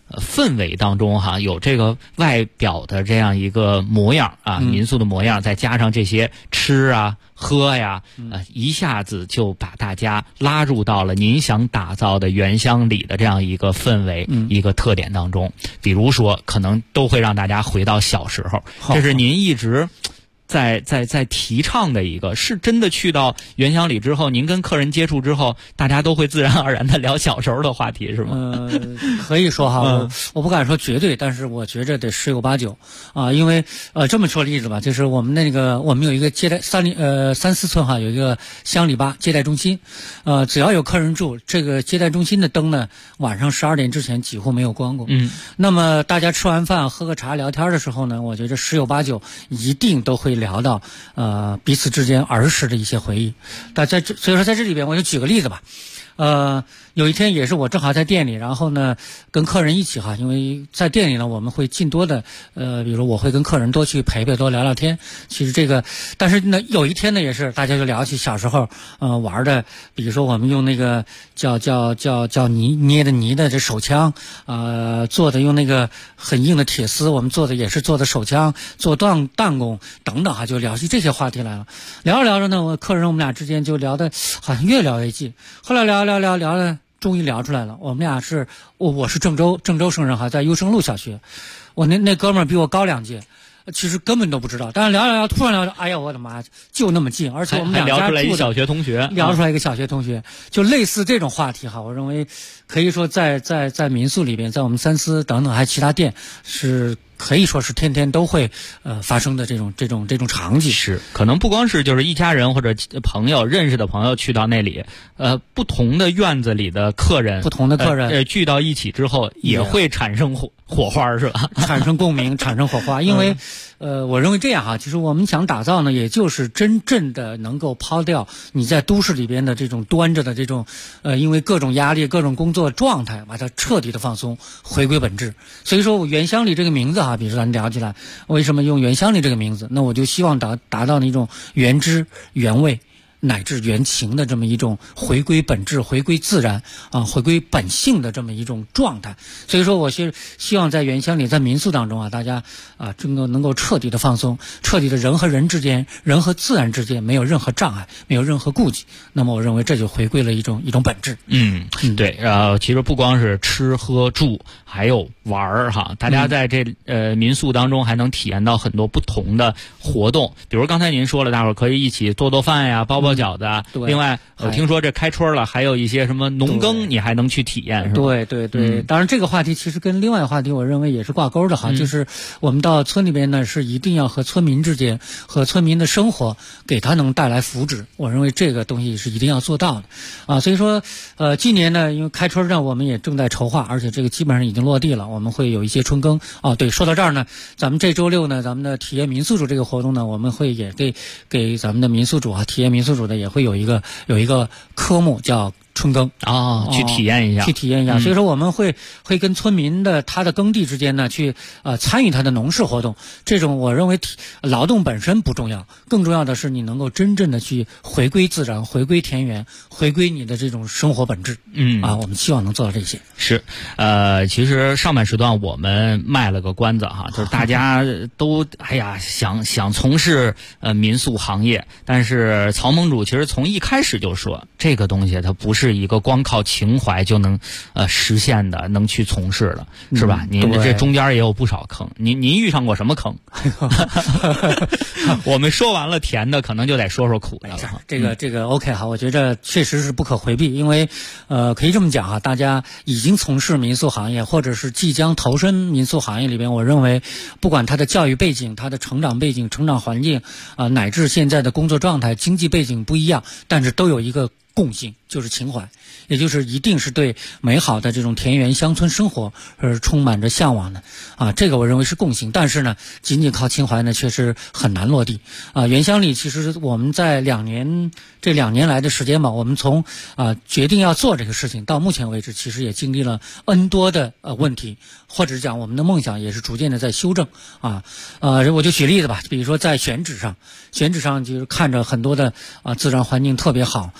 氛围当中哈，有这个外表的这样一个模样啊，民宿的模样，再加上这些吃啊喝呀，一下子就把大家拉入到了您想打造的原乡里的这样一个氛围、一个特点当中。比如说，可能都会让大家回到小时候，这是您一直在提倡的一个，是真的去到原乡里之后，您跟客人接触之后，大家都会自然而然的聊小时候的话题，是吗？ 可以说哈，我不敢说绝对，但是我觉着得十有八九啊，因为这么说例子吧，就是我们有一个接待3四村哈，有一个乡里吧接待中心，只要有客人住，这个接待中心的灯呢，晚上12点之前几乎没有关过。那么大家吃完饭喝个茶聊天的时候呢，我觉得十有八九一定都会聊到彼此之间儿时的一些回忆。所以说在这里边我就举个例子吧。有一天也是我正好在店里，然后呢跟客人一起哈，因为在店里呢我们会尽多的比如我会跟客人多去陪多聊聊天。其实这个，但是呢有一天呢也是大家就聊起小时候玩的，比如说我们用那个叫捏的这手枪，做的用那个很硬的铁丝，我们也是做的手枪，做弹弓等等哈，就聊起这些话题来了。聊着聊着呢，客人我们俩之间就聊的好像越聊越近，后来聊了。终于聊出来了，我们俩我是郑州生人哈，在优生路小学，我那哥们儿比我高2届，其实根本都不知道，但是聊突然聊着，哎呀我的妈，就那么近，而且我们两家聊出来一小学同学， 聊出来一个小学同学，就类似这种话题哈，我认为可以说在民宿里边，在我们三思等等还有其他店是。可以说是天天都会发生的这种场景。 是，可能不光是就是一家人或者朋友认识的朋友去到那里，不同的院子里的客人，聚到一起之后也会产生火花，是吧？ 产生共鸣，产生火花。因为我认为这样哈，其实我们想打造呢，也就是真正的能够抛掉你在都市里边的这种端着的这种因为各种压力、各种工作状态，把它彻底的放松，回归本质。所以说我原乡里这个名字哈。比如说咱聊起来，为什么用原乡里这个名字？那我就希望达到那种原汁原味乃至原情的这么一种回归本质、回归自然回归本性的这么一种状态。所以说我是希望在原乡里，在民宿当中大家能够彻底的放松，彻底的人和人之间、人和自然之间没有任何障碍，没有任何顾忌。那么我认为这就回归了一种本质。 对，其实不光是吃喝住，还有玩哈，大家在这民宿当中还能体验到很多不同的活动，比如刚才您说了，大伙儿可以一起做饭呀，包饺子啊。另外我听说这开春了，还有一些什么农耕你还能去体验，是吧？ 对，当然这个话题其实跟另外一个话题我认为也是挂钩的哈，就是我们到村里边呢是一定要和村民之间和村民的生活给他能带来福祉，我认为这个东西是一定要做到的所以说今年呢因为开春呢我们也正在筹划，而且这个基本上已经落地了，我们会有一些春耕对，说到这儿呢，咱们这周6呢咱们的体验民宿主这个活动呢，我们会也给咱们的民宿主体验民宿主的也会有一个科目叫春耕去体验一下， 所以说我们会跟村民的他的耕地之间呢去参与他的农事活动。这种我认为劳动本身不重要，更重要的是你能够真正的去回归自然，回归田园，回归你的这种生活本质。我们希望能做到这些。 是其实上半时段我们卖了个关子哈，就是大家都想从事民宿行业，但是曹盟主其实从一开始就说这个东西它不是一个光靠情怀就能实现的，能去从事的，是吧？您这中间也有不少坑，您遇上过什么坑？我们说完了甜的，可能就得说说苦的了。 这个 OK 好，我觉得确实是不可回避，因为可以这么讲大家已经从事民宿行业，或者是即将投身民宿行业里边，我认为不管他的教育背景、他的成长背景、成长环境乃至现在的工作状态、经济背景不一样，但是都有一个共性，就是情怀，也就是一定是对美好的这种田园乡村生活充满着向往的这个我认为是共性。但是呢仅仅靠情怀呢确实很难落地原乡里其实我们在这2年来的时间吧，我们从决定要做这个事情到目前为止，其实也经历了 N 多的问题，或者讲我们的梦想也是逐渐的在修正我就举例子吧，比如说在选址上就是看着很多的自然环境特别好或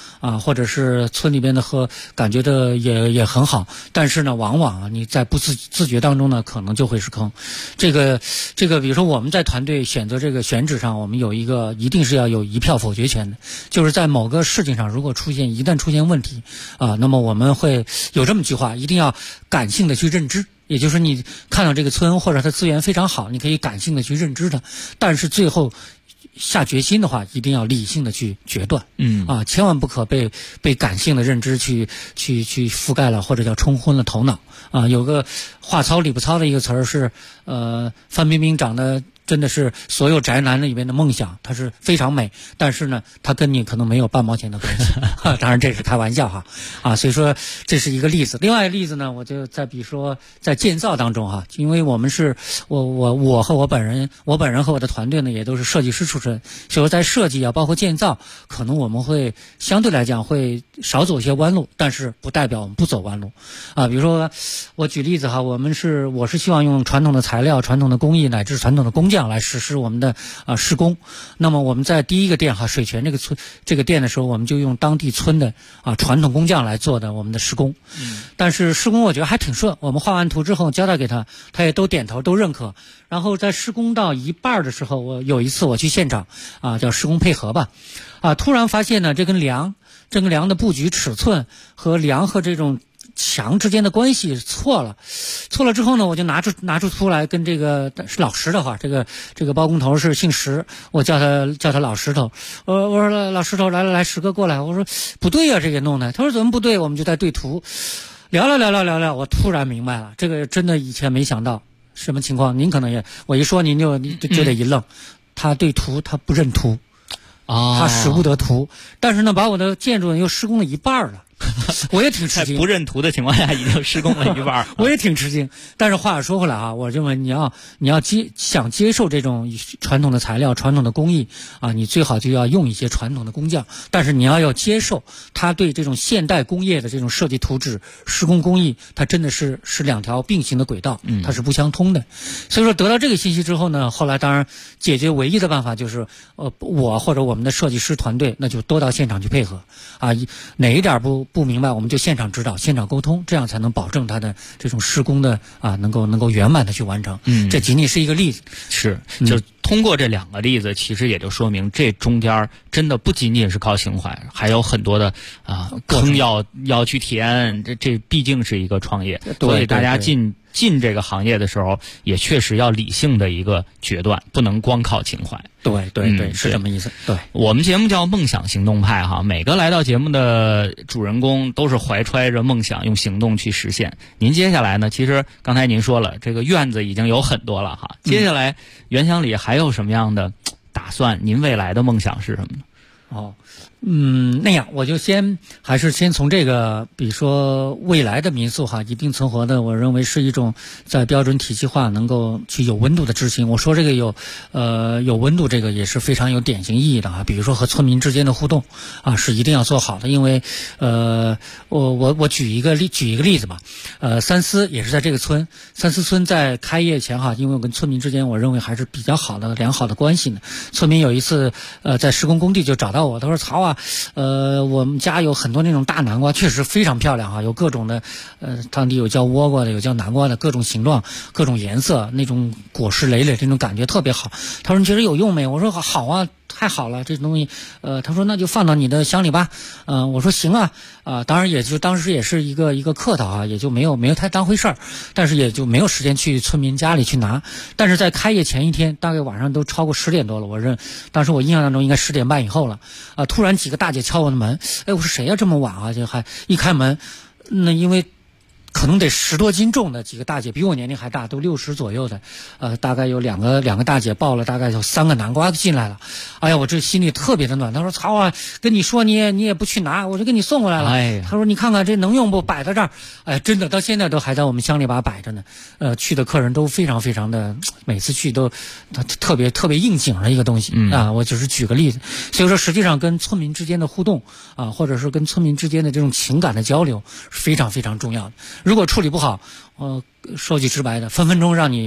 或者是村里边的和感觉的也很好，但是呢，往往你在不自觉当中呢，可能就会是坑。这个，比如说我们在团队选择这个选址上，我们有一定是要有一票否决权的，就是在某个事情上如果一旦出现问题啊，那么我们会有这么句话，一定要感性的去认知。也就是你看到这个村或者它资源非常好，你可以感性的去认知它，但是最后下决心的话，一定要理性的去决断。千万不可被感性的认知去覆盖了，或者叫冲昏了头脑。有个话糙理不糙的一个词儿是，范冰冰长得真的是所有宅男里面的梦想，她是非常美，但是呢，她跟你可能没有半毛钱的关系。当然这是开玩笑哈，所以说这是一个例子。另外一个例子呢，我就比如说在建造当中因为我们是我和我本人和我的团队呢也都是设计师出身，所以说在设计包括建造，可能我们会相对来讲会少走一些弯路，但是不代表我们不走弯路比如说我举例子我是希望用传统的材料、传统的工艺乃至传统的工匠来实施我们的施工。那么我们在第一个店水泉这个店的时候，我们就用当地村的传统工匠来做的我们的施工。但是施工我觉得还挺顺，我们画完图之后交代给他也都点头都认可。然后在施工到一半的时候，有一次我去现场叫施工配合吧突然发现呢，这根梁的布局尺寸和梁和这种墙之间的关系错了之后呢，我就拿出图来跟这个是老石头这个包工头是姓石，我叫他老石头。我说老石头来石哥过来，我说不对呀，这个弄的。他说怎么不对？我们就在对图聊，我突然明白了，这个真的以前没想到。什么情况？您可能我一说您就得一愣。他对图他不认图他识不得图，但是呢把我的建筑又施工了一半了。我也挺吃惊， 在不认图的情况下已经施工了一半我也挺吃惊。但是话说回来我认为你要想接受这种传统的材料、传统的工艺你最好就要用一些传统的工匠，但是你要接受他对这种现代工业的这种设计图纸、施工工艺，它真的是两条并行的轨道，它是不相通的。所以说得到这个信息之后呢，后来当然解决唯一的办法就是我或者我们的设计师团队那就多到现场去配合哪一点不明白，我们就现场指导、现场沟通，这样才能保证它的这种施工的能够圆满的去完成。这仅仅是一个例子。 是，就通过这两个例子，其实也就说明这中间真的不仅仅是靠情怀，还有很多的坑要去填。这毕竟是一个创业，所以大家进这个行业的时候，也确实要理性的一个决断，不能光靠情怀。 对，是这么意思。对， 我们节目叫梦想行动派每个来到节目的主人公都是怀揣着梦想，用行动去实现。您接下来呢？其实刚才您说了，这个院子已经有很多了接下来原乡里还有什么样的打算？您未来的梦想是什么呢？ 那样我就还是先从这个，比如说未来的民宿一定存活的，我认为是一种在标准体系化能够去有温度的执行。我说这个有温度，这个也是非常有典型意义的比如说和村民之间的互动是一定要做好的。因为我举一个例子吧，三思也是在这个村，三思村在开业前因为我跟村民之间我认为还是比较良好的关系呢。村民有一次在施工工地就找到我，他说曹我们家有很多那种大南瓜，确实非常漂亮有各种的当地有叫倭瓜的，有叫南瓜的，各种形状、各种颜色，那种果实累累，这种感觉特别好。他说你觉得有用没？我说好啊，太好了，这东西他说那就放到你的箱里吧。我说行啊。当然也就当时也是一个客套也就没有太当回事儿，但是也就没有时间去村民家里去拿。但是在开业前一天，大概晚上都超过10点多了，当时我印象当中应该10点半以后了突然几个大姐敲我的门，我说谁呀这么晚就还一开门，那因为可能得10多斤重的几个大姐，比我年龄还大，都60左右的，大概有两个大姐抱了大概有3个南瓜进来了。哎呀，我这心里特别的暖。他说曹啊，跟你说你也不去拿，我就给你送过来了。他说你看看这能用不，摆在这儿。真的到现在都还在我们乡里把摆着呢。去的客人都非常非常的，每次去都特别特别应景的一个东西我只是举个例子。所以说实际上跟村民之间的互动或者是跟村民之间的这种情感的交流是非常非常重要的。如果处理不好说句直白的，分分钟让你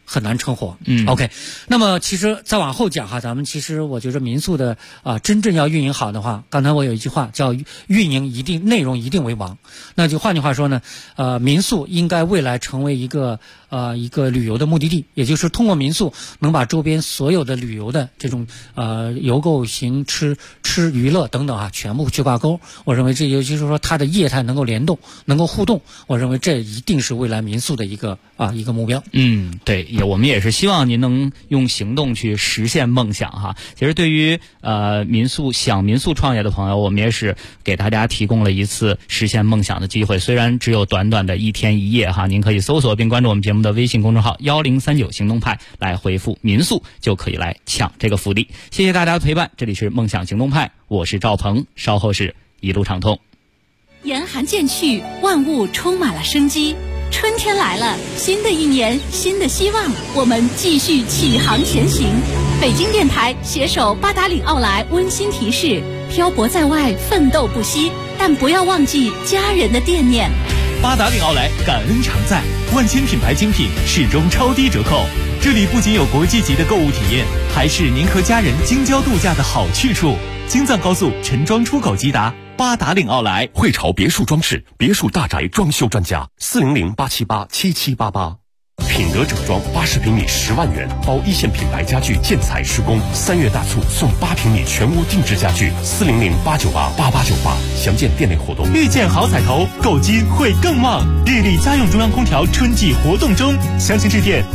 很难成活。OK， 那么其实再往后讲哈，咱们其实我觉得民宿的真正要运营好的话，刚才我有一句话叫运营一定内容一定为王。那就换句话说呢，民宿应该未来成为一个旅游的目的地，也就是通过民宿能把周边所有的旅游的这种游购行吃娱乐等等全部去挂钩。我认为这也就是说它的业态能够联动，能够互动。我认为这一定是未来民宿的一个目标。 对，我们也是希望您能用行动去实现梦想哈。其实对于民宿创业的朋友，我们也是给大家提供了一次实现梦想的机会，虽然只有短短的1天1夜哈，您可以搜索并关注我们节目的微信公众号1039行动派，来回复民宿就可以来抢这个福利。谢谢大家的陪伴，这里是梦想行动派，我是赵鹏，稍后是一路畅通。 严寒渐去，万物充满了生机，春天来了，新的一年，新的希望，我们继续启航前行。北京电台携手八达岭奥莱温馨提示：漂泊在外，奋斗不息，但不要忘记家人的惦念。 八达岭奥莱感恩常在，万千品牌精品始终超低折扣。这里不仅有国际级的购物体验，还是您和家人京郊度假的好去处。京藏高速陈庄出口即达，八达岭奥莱。 汇潮别墅装饰，别墅大宅装修专家，400-878-7788。品德整装80平米10万元，包一线品牌家具建材施工，3月大促送8平米全屋定制家具，400-898-8898，详见店内活动。 遇见好彩头，购金会更旺。日立家用中央空调春季活动中，详情致电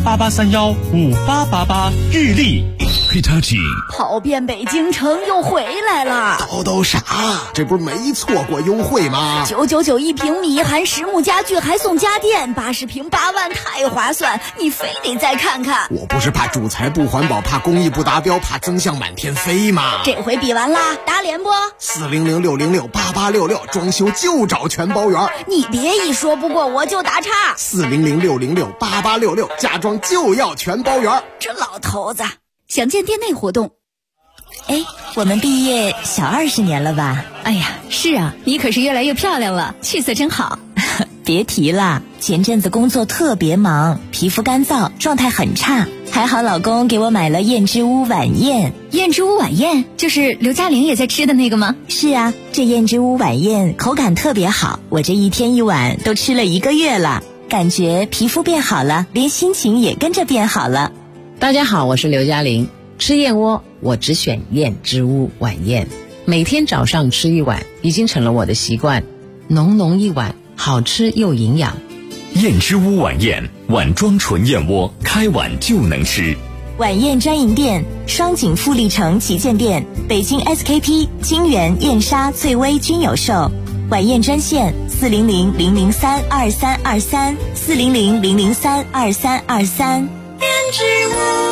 88315888。日立 Hitachi 跑遍北京城又回来了。 叨啥？这不是没错过优惠吗 ？999一平米，含实木家具还送家电，80平8万，太划算！你非得再看看。 我不是怕主材不环保，怕工艺不达标，怕增项满天飞吗？ 这回比完啦，打脸不 ？400-606-8866，装修就找全包圆。 你别一说不过我就打岔。 400-606-8866，家装就要全包圆。 这老头子。详见店内活动。 我们毕业小20年了吧？ 哎呀，是啊，你可是越来越漂亮了，气色真好。 别提了，前阵子工作特别忙，皮肤干燥，状态很差。还好老公给我买了燕之屋晚宴。 燕之屋晚宴就是刘嘉玲也在吃的那个吗？ 是啊，这燕之屋晚宴口感特别好，我这1天1碗都吃了1个月了，感觉皮肤变好了，连心情也跟着变好了。 大家好，我是刘嘉玲。吃燕窝我只选燕之屋晚宴，每天早上吃1碗已经成了我的习惯，浓浓一碗，好吃又营养。 燕之屋晚宴，碗装纯燕窝，开碗就能吃。 晚宴专营店：双井富力城旗舰店、北京 SKP、金源、燕莎、翠微均有售。晚宴专线400-003-2323，400-003-2323。燕之屋。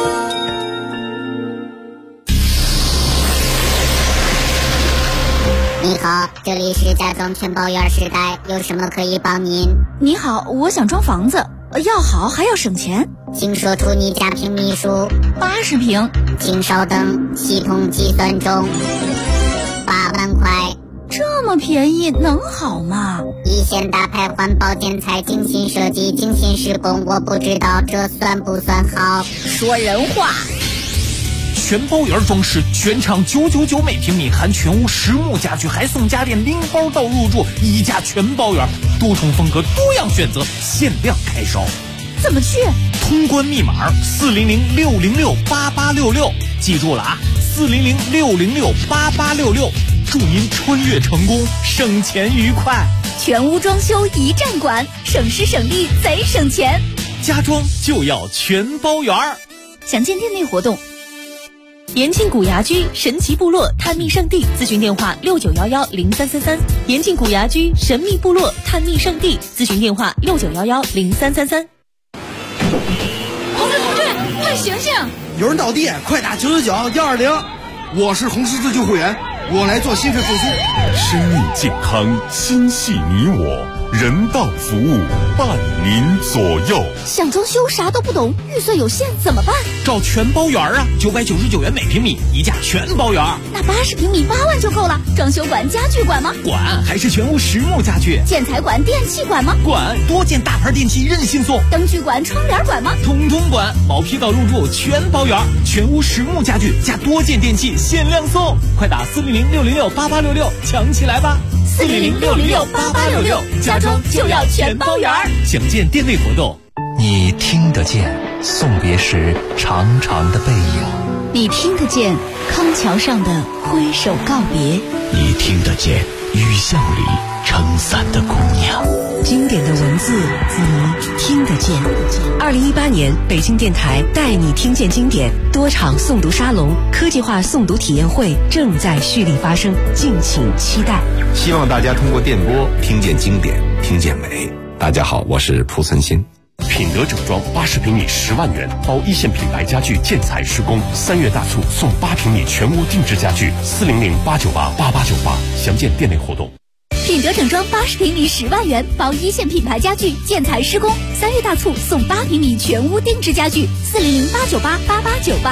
你好，这里是家装全包圆时代，有什么可以帮您？ 你好，我想装房子，要好还要省钱， 请说出你家平米数。 80平。 请稍等，系统计算中。8万块。 这么便宜能好吗？ 一线大牌环保建材，精心设计，精心施工，我不知道这算不算好。 说人话。 全包圆装饰，全场999每平米，含全屋实木家具，还送家电，拎包到入住，一价全包圆，多重风格，多样选择，限量开烧。 怎么去？ 通关密码400-606-8866，记住了啊，400-606-8866，祝您穿越成功，省钱愉快。 全屋装修一站管，省时省力贼省钱。 家装就要全包圆。 详见店内活动。 延庆古牙居神奇部落探秘圣地，咨询电话69110333。延庆古牙居神秘部落探秘圣地，咨询电话69110333。 同志，快醒醒！ 有人倒地，快打999-120。我是红十字救护员，我来做心肺复苏。 生命健康，心系你我。 人道服务，伴您左右。 想装修啥都不懂，预算有限怎么办？ 找全包园啊，999元每平米，一价全包园。 那80平米8万就够了。装修管、家具管吗？ 管，还是全屋实木家具。 建材管、电器管吗？ 管，多件大牌电器任性送。 灯具管、窗帘管吗？ 统统管，毛坯到入住全包圆，全屋实木家具加多件电器限量送，快打400-606-8866抢起来吧！400-606-8866，家装就要全包圆。详见店内活动。 你听得见送别时长长的背影， 你听得见康桥上的挥手告别， 你听得见雨巷里撑伞的姑娘。 经典的文字，你听得见。2018年北京电台带你听见经典多场诵读沙龙、科技化诵读体验会正在蓄力发生，敬请期待。 希望大家通过电波听见经典，听见美。大家好，我是蒲存昕。 品德整装80平米10万元，包一线品牌家具建材施工，3月大促送8平米全屋定制家具，400-898-8898，详见店内活动。 品德整装80平米10万元，包一线品牌家具建材施工，3月大促送8平米全屋定制家具，400-898-8898。